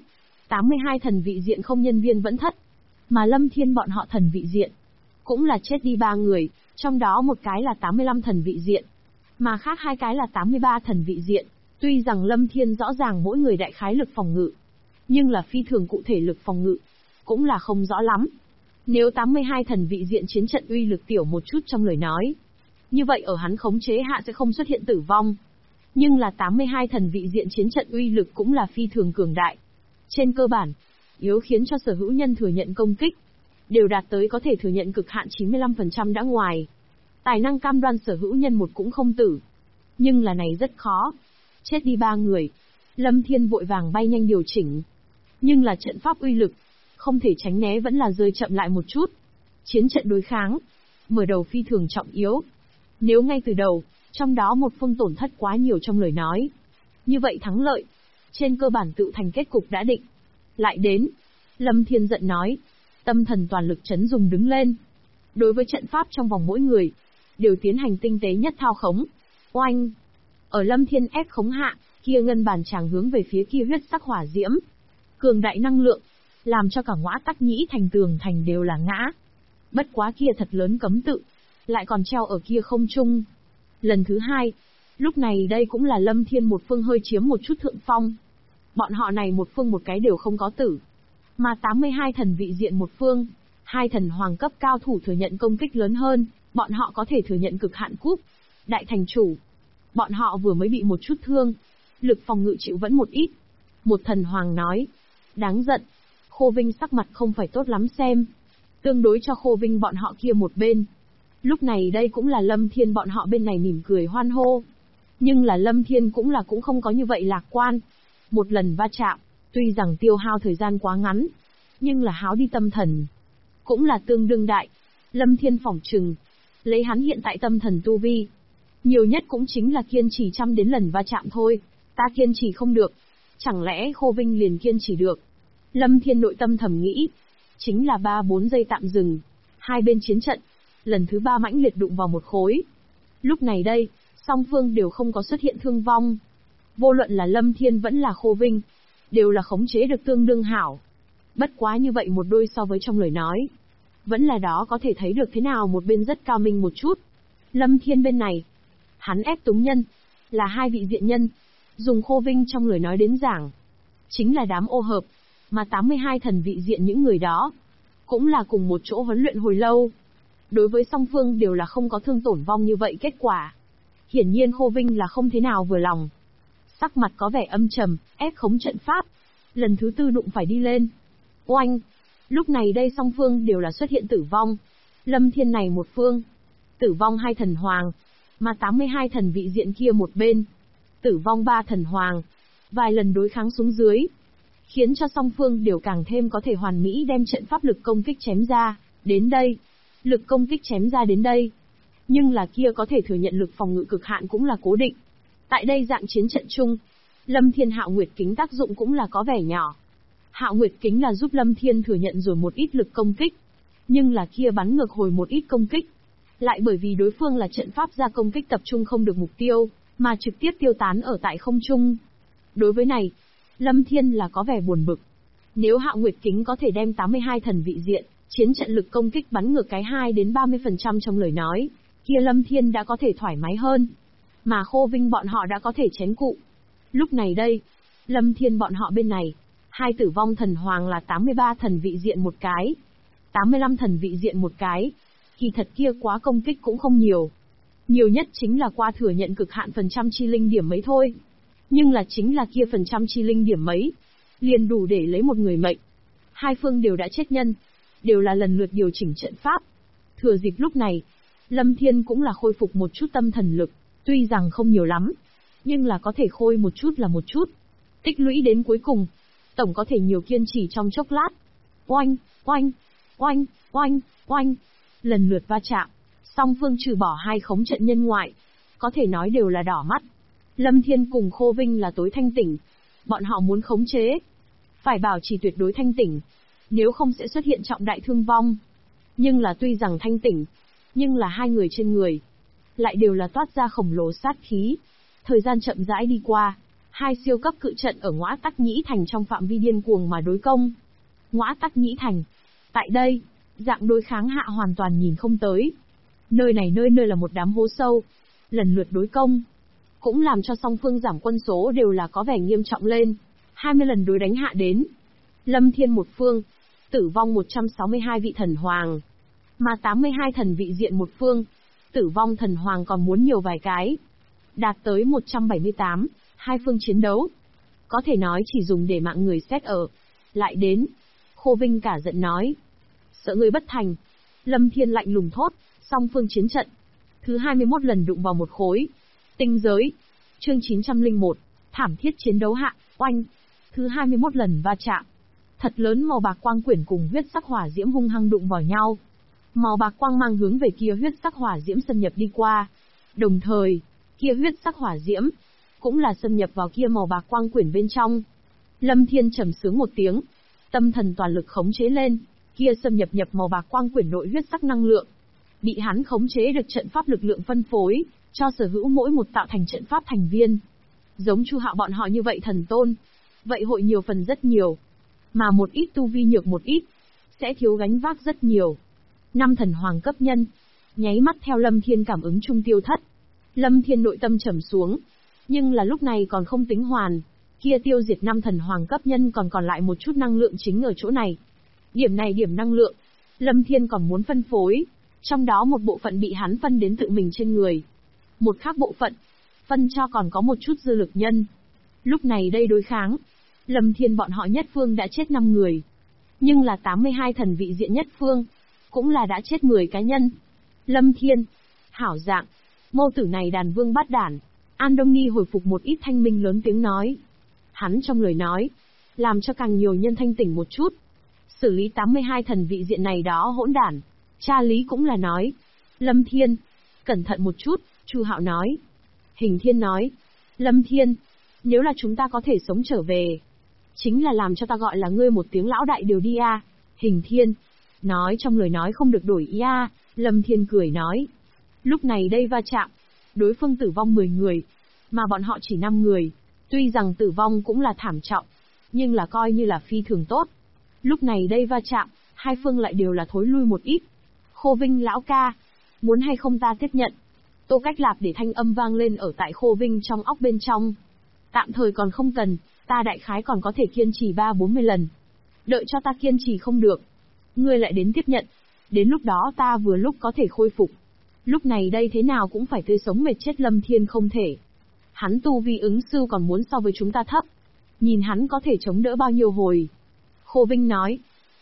82 thần vị diện không nhân viên vẫn thất. Mà Lâm Thiên bọn họ thần vị diện, cũng là chết đi 3 người, trong đó một cái là 85 thần vị diện, mà khác hai cái là 83 thần vị diện. Tuy rằng Lâm Thiên rõ ràng mỗi người đại khái lực phòng ngự, nhưng là phi thường cụ thể lực phòng ngự, cũng là không rõ lắm. Nếu 82 thần vị diện chiến trận uy lực tiểu một chút trong lời nói, như vậy ở hắn khống chế hạ sẽ không xuất hiện tử vong. Nhưng là 82 thần vị diện chiến trận uy lực cũng là phi thường cường đại. Trên cơ bản, yếu khiến cho sở hữu nhân thừa nhận công kích, đều đạt tới có thể thừa nhận cực hạn 95% đã ngoài. Tài năng cam đoan sở hữu nhân một cũng không tử. Nhưng là này rất khó. Chết đi 3 người. Lâm Thiên vội vàng bay nhanh điều chỉnh. Nhưng là trận pháp uy lực, không thể tránh né vẫn là rơi chậm lại một chút. Chiến trận đối kháng, mở đầu phi thường trọng yếu. Nếu ngay từ đầu, trong đó một phương tổn thất quá nhiều trong lời nói, như vậy thắng lợi, trên cơ bản tự thành kết cục đã định. Lại đến, Lâm Thiên giận nói, tâm thần toàn lực chấn dùng đứng lên. Đối với trận pháp trong vòng mỗi người, đều tiến hành tinh tế nhất thao khống. Oanh! Ở Lâm Thiên ép khống hạ, kia ngân bàn tràng hướng về phía kia huyết sắc hỏa diễm. Cường đại năng lượng, làm cho cả ngõa tắc nhĩ thành tường thành đều là ngã. Bất quá kia thật lớn cấm tự, lại còn treo ở kia không trung. Lần thứ hai, lúc này đây cũng là Lâm Thiên một phương hơi chiếm một chút thượng phong. Bọn họ này một phương một cái đều không có tử. Mà 82 thần vị diện một phương, 2 thần hoàng cấp cao thủ thừa nhận công kích lớn hơn, bọn họ có thể thừa nhận cực hạn cúp. Đại thành chủ, bọn họ vừa mới bị một chút thương, lực phòng ngự chịu vẫn một ít. Một thần hoàng nói, đáng giận, Khô Vinh sắc mặt không phải tốt lắm xem. Tương đối cho Khô Vinh bọn họ kia một bên. Lúc này đây cũng là Lâm Thiên bọn họ bên này mỉm cười hoan hô. Nhưng là Lâm Thiên cũng không có như vậy lạc quan. Một lần va chạm, tuy rằng tiêu hao thời gian quá ngắn, nhưng là háo đi tâm thần, cũng là tương đương đại. Lâm Thiên phỏng chừng, lấy hắn hiện tại tâm thần tu vi, nhiều nhất cũng chính là kiên trì 100 đến lần va chạm thôi. Ta kiên trì không được, chẳng lẽ Khô Vinh liền kiên trì được? Lâm Thiên nội tâm thầm nghĩ, chính là 3-4 giây tạm dừng, hai bên chiến trận, lần thứ 3 mãnh liệt đụng vào một khối. Lúc này đây, song phương đều không có xuất hiện thương vong. Vô luận là Lâm Thiên vẫn là Khô Vinh, đều là khống chế được tương đương hảo. Bất quá như vậy một đôi so với trong lời nói, vẫn là đó có thể thấy được thế nào một bên rất cao minh một chút. Lâm Thiên bên này, hắn ép túng nhân, là 2 vị diện nhân, dùng Khô Vinh trong lời nói đến giảng, chính là đám ô hợp, mà 82 thần vị diện những người đó, cũng là cùng một chỗ huấn luyện hồi lâu. Đối với song phương đều là không có thương tổn vong như vậy kết quả. Hiển nhiên Khô Vinh là không thế nào vừa lòng. Sắc mặt có vẻ âm trầm, ép khống trận pháp. Lần thứ 4 đụng phải đi lên. Oanh! Lúc này đây song phương đều là xuất hiện tử vong. Lâm Thiên này một phương, tử vong 2 thần hoàng, mà 82 thần vị diện kia một bên, tử vong 3 thần hoàng. Vài lần đối kháng xuống dưới, khiến cho song phương đều càng thêm có thể hoàn mỹ đem trận pháp lực công kích chém ra, đến đây. Lực công kích chém ra đến đây. Nhưng là kia có thể thừa nhận lực phòng ngự cực hạn cũng là cố định. Tại đây dạng chiến trận chung, Lâm Thiên Hạo Nguyệt Kính tác dụng cũng là có vẻ nhỏ. Hạo Nguyệt Kính là giúp Lâm Thiên thừa nhận rồi một ít lực công kích. Nhưng là kia bắn ngược hồi một ít công kích. Lại bởi vì đối phương là trận pháp ra công kích tập trung không được mục tiêu, mà trực tiếp tiêu tán ở tại không trung. Đối với này, Lâm Thiên là có vẻ buồn bực. Nếu Hạo Nguyệt Kính có thể đem 82 thần vị diện, chiến trận lực công kích bắn ngược cái 2 đến 30% trong lời nói, kia Lâm Thiên đã có thể thoải mái hơn. Mà Khô Vinh bọn họ đã có thể chén cụ. Lúc này đây, Lâm Thiên bọn họ bên này, 2 tử vong thần hoàng là 83 thần vị diện một cái, 85 thần vị diện một cái. Kỳ thật kia quá công kích cũng không nhiều. Nhiều nhất chính là qua thừa nhận cực hạn phần trăm chi linh điểm mấy thôi. Nhưng là chính là kia phần trăm chi linh điểm mấy, liền đủ để lấy một người mệnh. Hai phương đều đã chết nhân, đều là lần lượt điều chỉnh trận pháp. Thừa dịp lúc này, Lâm Thiên cũng là khôi phục một chút tâm thần lực, tuy rằng không nhiều lắm, nhưng là có thể khôi một chút là một chút. Tích lũy đến cuối cùng, tổng có thể nhiều kiên trì trong chốc lát. Oanh, oanh, oanh, oanh, oanh, lần lượt va chạm, song phương trừ bỏ hai khống trận nhân ngoại, có thể nói đều là đỏ mắt. Lâm Thiên cùng Khô Vinh là tối thanh tỉnh, bọn họ muốn khống chế, phải bảo trì tuyệt đối thanh tỉnh, nếu không sẽ xuất hiện trọng đại thương vong. Nhưng là tuy rằng thanh tỉnh, nhưng là hai người trên người lại đều là toát ra khổng lồ sát khí. Thời gian chậm rãi đi qua, hai siêu cấp cự trận ở Ngõa Tắc Nhĩ Thành trong phạm vi điên cuồng mà đối công. Ngõa Tắc Nhĩ Thành, tại đây, dạng đối kháng hạ hoàn toàn nhìn không tới. Nơi này nơi nơi là một đám hố sâu, lần lượt đối công, cũng làm cho song phương giảm quân số đều là có vẻ nghiêm trọng lên. 20 lần đối đánh hạ đến, Lâm Thiên một phương, tử vong 162 vị thần hoàng, mà 82 thần vị diện một phương, tử vong thần hoàng còn muốn nhiều vài cái, đạt tới 178, hai phương chiến đấu. Có thể nói chỉ dùng để mạng người xét ở. Lại đến, Khô Vinh cả giận nói, sợ người bất thành. Lâm Thiên lạnh lùng thốt, song phương chiến trận. Thứ 21 lần đụng vào một khối. Tinh giới. Chương 901, thảm thiết chiến đấu hạ, oanh. Thứ 21 lần va chạm. Thật lớn màu bạc quang quyển cùng huyết sắc hỏa diễm hung hăng đụng vào nhau. Màu bạc quang mang hướng về kia huyết sắc hỏa diễm xâm nhập đi qua. Đồng thời, kia huyết sắc hỏa diễm cũng là xâm nhập vào kia màu bạc quang quyển bên trong. Lâm Thiên trầm sướng một tiếng, tâm thần toàn lực khống chế lên, kia xâm nhập màu bạc quang quyển nội huyết sắc năng lượng, bị hắn khống chế được trận pháp lực lượng phân phối, cho sở hữu mỗi một tạo thành trận pháp thành viên. Giống Chu Hạo bọn họ như vậy thần tôn, vậy hội nhiều phần rất nhiều, mà một ít tu vi nhược một ít, sẽ thiếu gánh vác rất nhiều. 5 thần hoàng cấp nhân, nháy mắt theo Lâm Thiên cảm ứng trung tiêu thất. Lâm Thiên nội tâm trầm xuống, nhưng là lúc này còn không tính hoàn, kia tiêu diệt 5 thần hoàng cấp nhân còn lại một chút năng lượng chính ở chỗ này. Điểm này điểm năng lượng, Lâm Thiên còn muốn phân phối, trong đó một bộ phận bị hắn phân đến tự mình trên người. Một khác bộ phận, phân cho còn có một chút dư lực nhân. Lúc này đây đối kháng, Lâm Thiên bọn họ nhất phương đã chết 5 người. Nhưng là 82 thần vị diện nhất phương, cũng là đã chết 10 cá nhân. Lâm Thiên, hảo dạng, mâu tử này đàn vương bát đản. An Đông Nghi hồi phục một ít thanh minh lớn tiếng nói. Hắn trong lời nói, làm cho càng nhiều nhân thanh tỉnh một chút. Xử lý 82 thần vị diện này đó hỗn đản. Cha Lý cũng là nói. Lâm Thiên, cẩn thận một chút, Chu Hạo nói. Hình Thiên nói. Lâm Thiên, nếu là chúng ta có thể sống trở về, chính là làm cho ta gọi là ngươi một tiếng lão đại điều đi a. Hình Thiên, nói trong lời nói không được đổi ý a. Lâm Thiên cười nói. Lúc này đây va chạm, đối phương tử vong 10 người, mà bọn họ chỉ 5 người. Tuy rằng tử vong cũng là thảm trọng, nhưng là coi như là phi thường tốt. Lúc này đây va chạm, hai phương lại đều là thối lui một ít. Khô Vinh lão ca, muốn hay không ta tiếp nhận? Tô Cách Lạp để thanh âm vang lên ở tại Khô Vinh trong óc bên trong. Tạm thời còn không cần, ta đại khái còn có thể kiên trì 3-40 lần. Đợi cho ta kiên trì không được, ngươi lại đến tiếp nhận. Đến lúc đó ta vừa lúc có thể khôi phục. Lúc này đây thế nào cũng phải tươi sống mệt chết Lâm Thiên không thể. Hắn tu vi ứng sư còn muốn so với chúng ta thấp. Nhìn hắn có thể chống đỡ bao nhiêu hồi. Khô Vinh nói,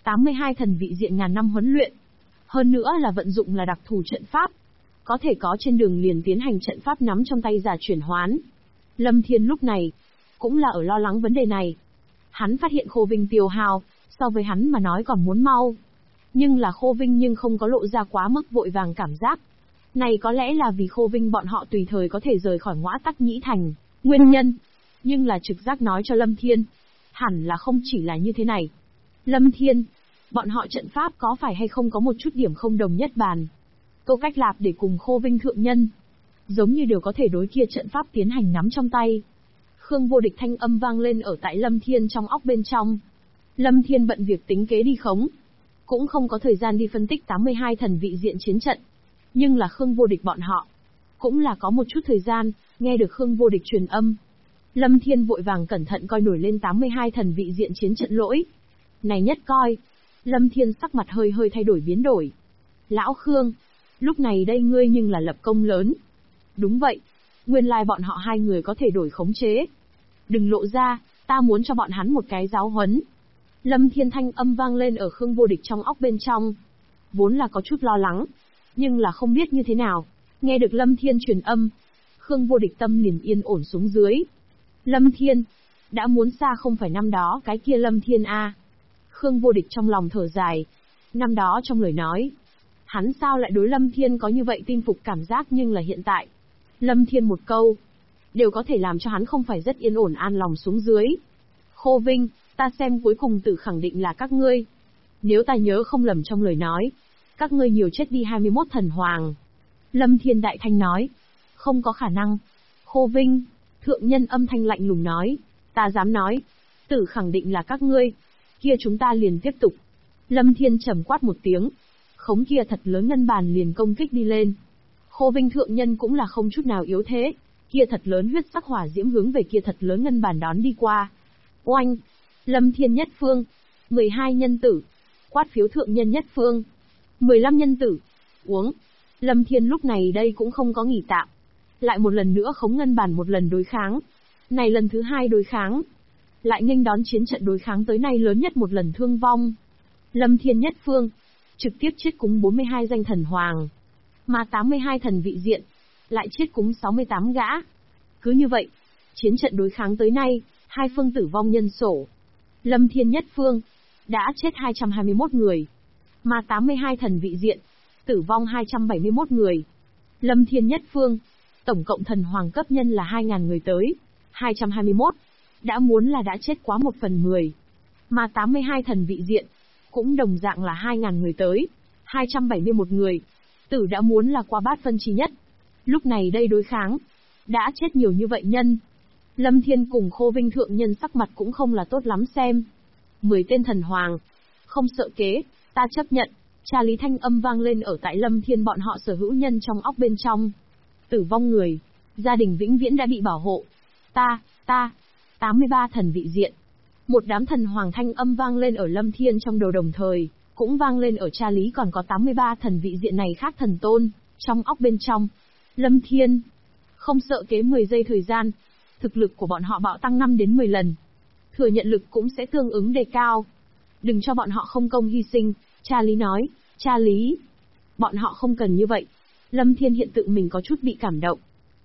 82 thần vị diện ngàn năm huấn luyện. Hơn nữa là vận dụng là đặc thù trận pháp. Có thể có trên đường liền tiến hành trận pháp nắm trong tay giả chuyển hoán. Lâm Thiên lúc này, cũng là ở lo lắng vấn đề này. Hắn phát hiện Khô Vinh tiêu hao, so với hắn mà nói còn muốn mau. Nhưng là Khô Vinh nhưng không có lộ ra quá mức vội vàng cảm giác. Này có lẽ là vì Khô Vinh bọn họ tùy thời có thể rời khỏi Ngõa Tắc Nhĩ Thành, nguyên nhân. Nhưng là trực giác nói cho Lâm Thiên, hẳn là không chỉ là như thế này. Lâm Thiên, bọn họ trận pháp có phải hay không có một chút điểm không đồng nhất bàn. Tô Cách Lạp để cùng Khô Vinh thượng nhân, giống như đều có thể đối kia trận pháp tiến hành nắm trong tay. Khương Vô Địch thanh âm vang lên ở tại Lâm Thiên trong óc bên trong. Lâm Thiên bận việc tính kế đi khống, cũng không có thời gian đi phân tích 82 thần vị diện chiến trận. Nhưng là Khương Vô Địch bọn họ, cũng là có một chút thời gian, nghe được Khương Vô Địch truyền âm. Lâm Thiên vội vàng cẩn thận coi nổi lên 82 thần vị diện chiến trận lỗi. Này nhất coi, Lâm Thiên sắc mặt hơi hơi thay đổi biến đổi. Lão Khương, lúc này đây ngươi nhưng là lập công lớn. Đúng vậy. Nguyên lai bọn họ hai người có thể đổi khống chế. Đừng lộ ra, ta muốn cho bọn hắn một cái giáo huấn. Lâm Thiên thanh âm vang lên ở Khương Vô Địch trong óc bên trong. Vốn là có chút lo lắng, nhưng là không biết như thế nào. Nghe được Lâm Thiên truyền âm, Khương Vô Địch tâm liền yên ổn xuống dưới. Lâm Thiên, đã muốn xa không phải năm đó cái kia Lâm Thiên a. Khương Vô Địch trong lòng thở dài. Năm đó trong lời nói, hắn sao lại đối Lâm Thiên có như vậy tin phục cảm giác, nhưng là hiện tại, Lâm Thiên một câu, đều có thể làm cho hắn không phải rất yên ổn an lòng xuống dưới. Khô Vinh, ta xem cuối cùng tử khẳng định là các ngươi. Nếu ta nhớ không lầm trong lời nói, các ngươi nhiều chết đi 21 thần hoàng. Lâm Thiên đại thanh nói, không có khả năng. Khô Vinh, thượng nhân âm thanh lạnh lùng nói, ta dám nói, tử khẳng định là các ngươi. Kia chúng ta liền tiếp tục. Lâm Thiên trầm quát một tiếng, khống kia thật lớn ngân bàn liền công kích đi lên. Khô Vinh thượng nhân cũng là không chút nào yếu thế, kia thật lớn huyết sắc hỏa diễm hướng về kia thật lớn ngân bàn đón đi qua. Oanh! Lâm Thiên nhất phương, 12 nhân tử, quát phiếu thượng nhân nhất phương, 15 nhân tử, uống. Lâm Thiên lúc này đây cũng không có nghỉ tạm, lại một lần nữa khống ngân bàn một lần đối kháng. Này lần thứ hai đối kháng, lại nghênh đón chiến trận đối kháng tới nay lớn nhất một lần thương vong. Lâm Thiên nhất phương, trực tiếp chết cúng 42 danh thần hoàng, mà 82 thần vị diện, lại chết cúng 68 gã. Cứ như vậy, chiến trận đối kháng tới nay, hai phương tử vong nhân sổ. Lâm Thiên nhất phương, đã chết 221 người, mà 82 thần vị diện, tử vong 271 người. Lâm Thiên nhất phương, tổng cộng thần hoàng cấp nhân là 2.000 người tới, 221, đã muốn là đã chết quá 1/10. Mà 82 thần vị diện, cũng đồng dạng là 2.000 người tới, 271 người, tử đã muốn là qua bát phân chi nhất. Lúc này đây đối kháng, đã chết nhiều như vậy nhân. Lâm Thiên cùng Khô Vinh thượng nhân sắc mặt cũng không là tốt lắm xem. 10 tên thần hoàng, không sợ kế, ta chấp nhận. Cha lý thanh âm vang lên ở tại Lâm Thiên bọn họ sở hữu nhân trong óc bên trong. Tử vong người, gia đình vĩnh viễn đã bị bảo hộ. Ta, 83 thần vị diện. Một đám thần hoàng thanh âm vang lên ở Lâm Thiên trong đầu đồng thời, cũng vang lên ở cha lý còn có 83 thần vị diện này khác thần tôn, trong óc bên trong. Lâm Thiên, không sợ kế 10 giây thời gian, thực lực của bọn họ bạo tăng 5 đến 10 lần. Thừa nhận lực cũng sẽ tương ứng đề cao. Đừng cho bọn họ không công hy sinh, cha lý nói, cha lý. Bọn họ không cần như vậy. Lâm Thiên hiện tự mình có chút bị cảm động.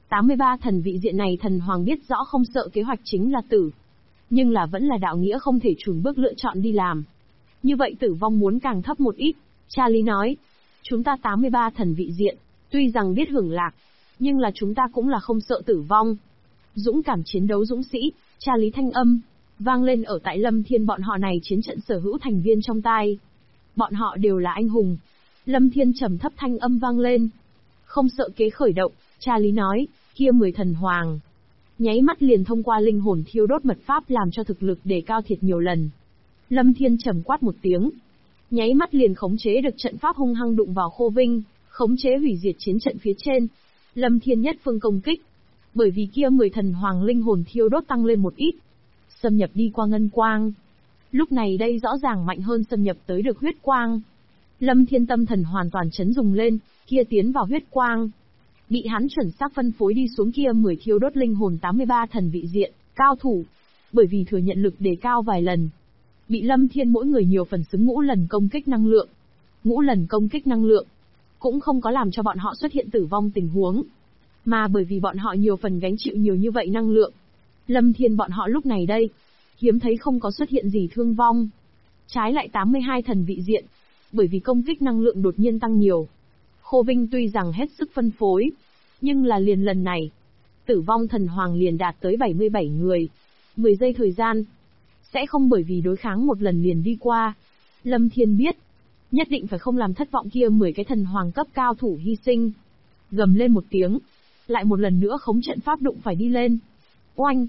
83 thần vị diện này thần hoàng biết rõ không sợ kế hoạch chính là tử. Nhưng là vẫn là đạo nghĩa không thể chùn bước lựa chọn đi làm. Như vậy tử vong muốn càng thấp một ít. Cha lý nói, chúng ta 83 thần vị diện, tuy rằng biết hưởng lạc, nhưng là chúng ta cũng là không sợ tử vong. Dũng cảm chiến đấu dũng sĩ, cha lý thanh âm, vang lên ở tại Lâm Thiên bọn họ này chiến trận sở hữu thành viên trong tai. Bọn họ đều là anh hùng. Lâm Thiên trầm thấp thanh âm vang lên. Không sợ kế khởi động, cha lý nói, kia 10 thần hoàng. Nháy mắt liền thông qua linh hồn thiêu đốt mật pháp làm cho thực lực đề cao thiệt nhiều lần. Lâm Thiên trầm quát một tiếng. Nháy mắt liền khống chế được trận pháp hung hăng đụng vào Khô Vinh, khống chế hủy diệt chiến trận phía trên. Lâm Thiên nhất phương công kích. Bởi vì kia 10 thần hoàng linh hồn thiêu đốt tăng lên một ít. Xâm nhập đi qua ngân quang. Lúc này đây rõ ràng mạnh hơn xâm nhập tới được huyết quang. Lâm Thiên tâm thần hoàn toàn chấn dùng lên, kia tiến vào huyết quang. Bị hắn chuẩn xác phân phối đi xuống kia 10 thiêu đốt linh hồn 83 thần vị diện, cao thủ. Bởi vì thừa nhận lực đề cao vài lần. Bị Lâm Thiên mỗi người nhiều phần xứng ngũ lần công kích năng lượng. Ngũ lần công kích năng lượng. Cũng không có làm cho bọn họ xuất hiện tử vong tình huống. Mà bởi vì bọn họ nhiều phần gánh chịu nhiều như vậy năng lượng. Lâm Thiên bọn họ lúc này đây, hiếm thấy không có xuất hiện gì thương vong. Trái lại 82 thần vị diện, bởi vì công kích năng lượng đột nhiên tăng nhiều. Khô Vinh tuy rằng hết sức phân phối, nhưng là liền lần này, tử vong thần hoàng liền đạt tới 77 người. 10 giây thời gian, sẽ không bởi vì đối kháng một lần liền đi qua. Lâm Thiên biết, nhất định phải không làm thất vọng kia 10 cái thần hoàng cấp cao thủ hy sinh. Gầm lên một tiếng, lại một lần nữa khống trận pháp đụng phải đi lên. Oanh!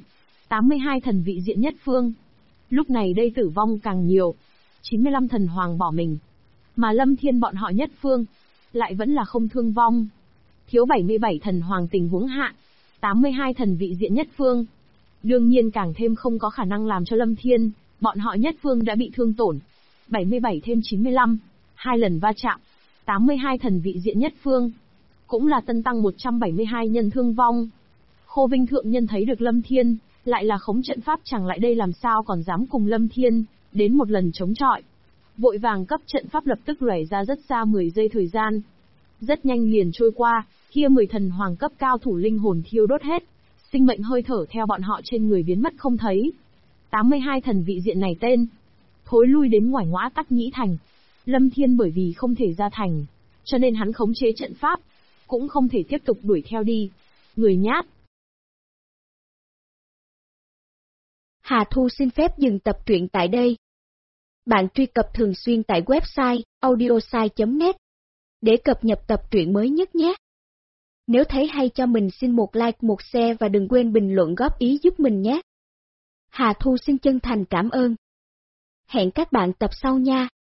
82 thần vị diện nhất phương. Lúc này đây tử vong càng nhiều. 95 thần hoàng bỏ mình. Mà Lâm Thiên bọn họ nhất phương, lại vẫn là không thương vong. Thiếu 77 thần hoàng tình huống hạ. 82 thần vị diện nhất phương. Đương nhiên càng thêm không có khả năng làm cho Lâm Thiên, bọn họ nhất phương đã bị thương tổn. 77 thêm 95. 2 lần va chạm. 82 thần vị diện nhất phương. cũng là tân tăng 172 nhân thương vong. Khô Vinh thượng nhân thấy được Lâm Thiên, lại là khống trận pháp, chẳng lại đây làm sao còn dám cùng Lâm Thiên đến một lần chống chọi. Vội vàng cấp trận pháp lập tức lóe ra rất xa 10 giây thời gian. Rất nhanh liền trôi qua, kia 10 thần hoàng cấp cao thủ linh hồn thiêu đốt hết, sinh mệnh hơi thở theo bọn họ trên người biến mất không thấy. 82 thần vị diện này tên, thối lui đến ngoài ngõa Tắc Nhĩ Thành. Lâm Thiên bởi vì không thể ra thành, cho nên hắn khống chế trận pháp, cũng không thể tiếp tục đuổi theo đi. Người nhát. Hà Thu xin phép dừng tập truyện tại đây. Bạn truy cập thường xuyên tại website audiosai.net để cập nhật tập truyện mới nhất nhé. Nếu thấy hay cho mình xin một like, một share và đừng quên bình luận góp ý giúp mình nhé. Hà Thu xin chân thành cảm ơn. Hẹn các bạn tập sau nha.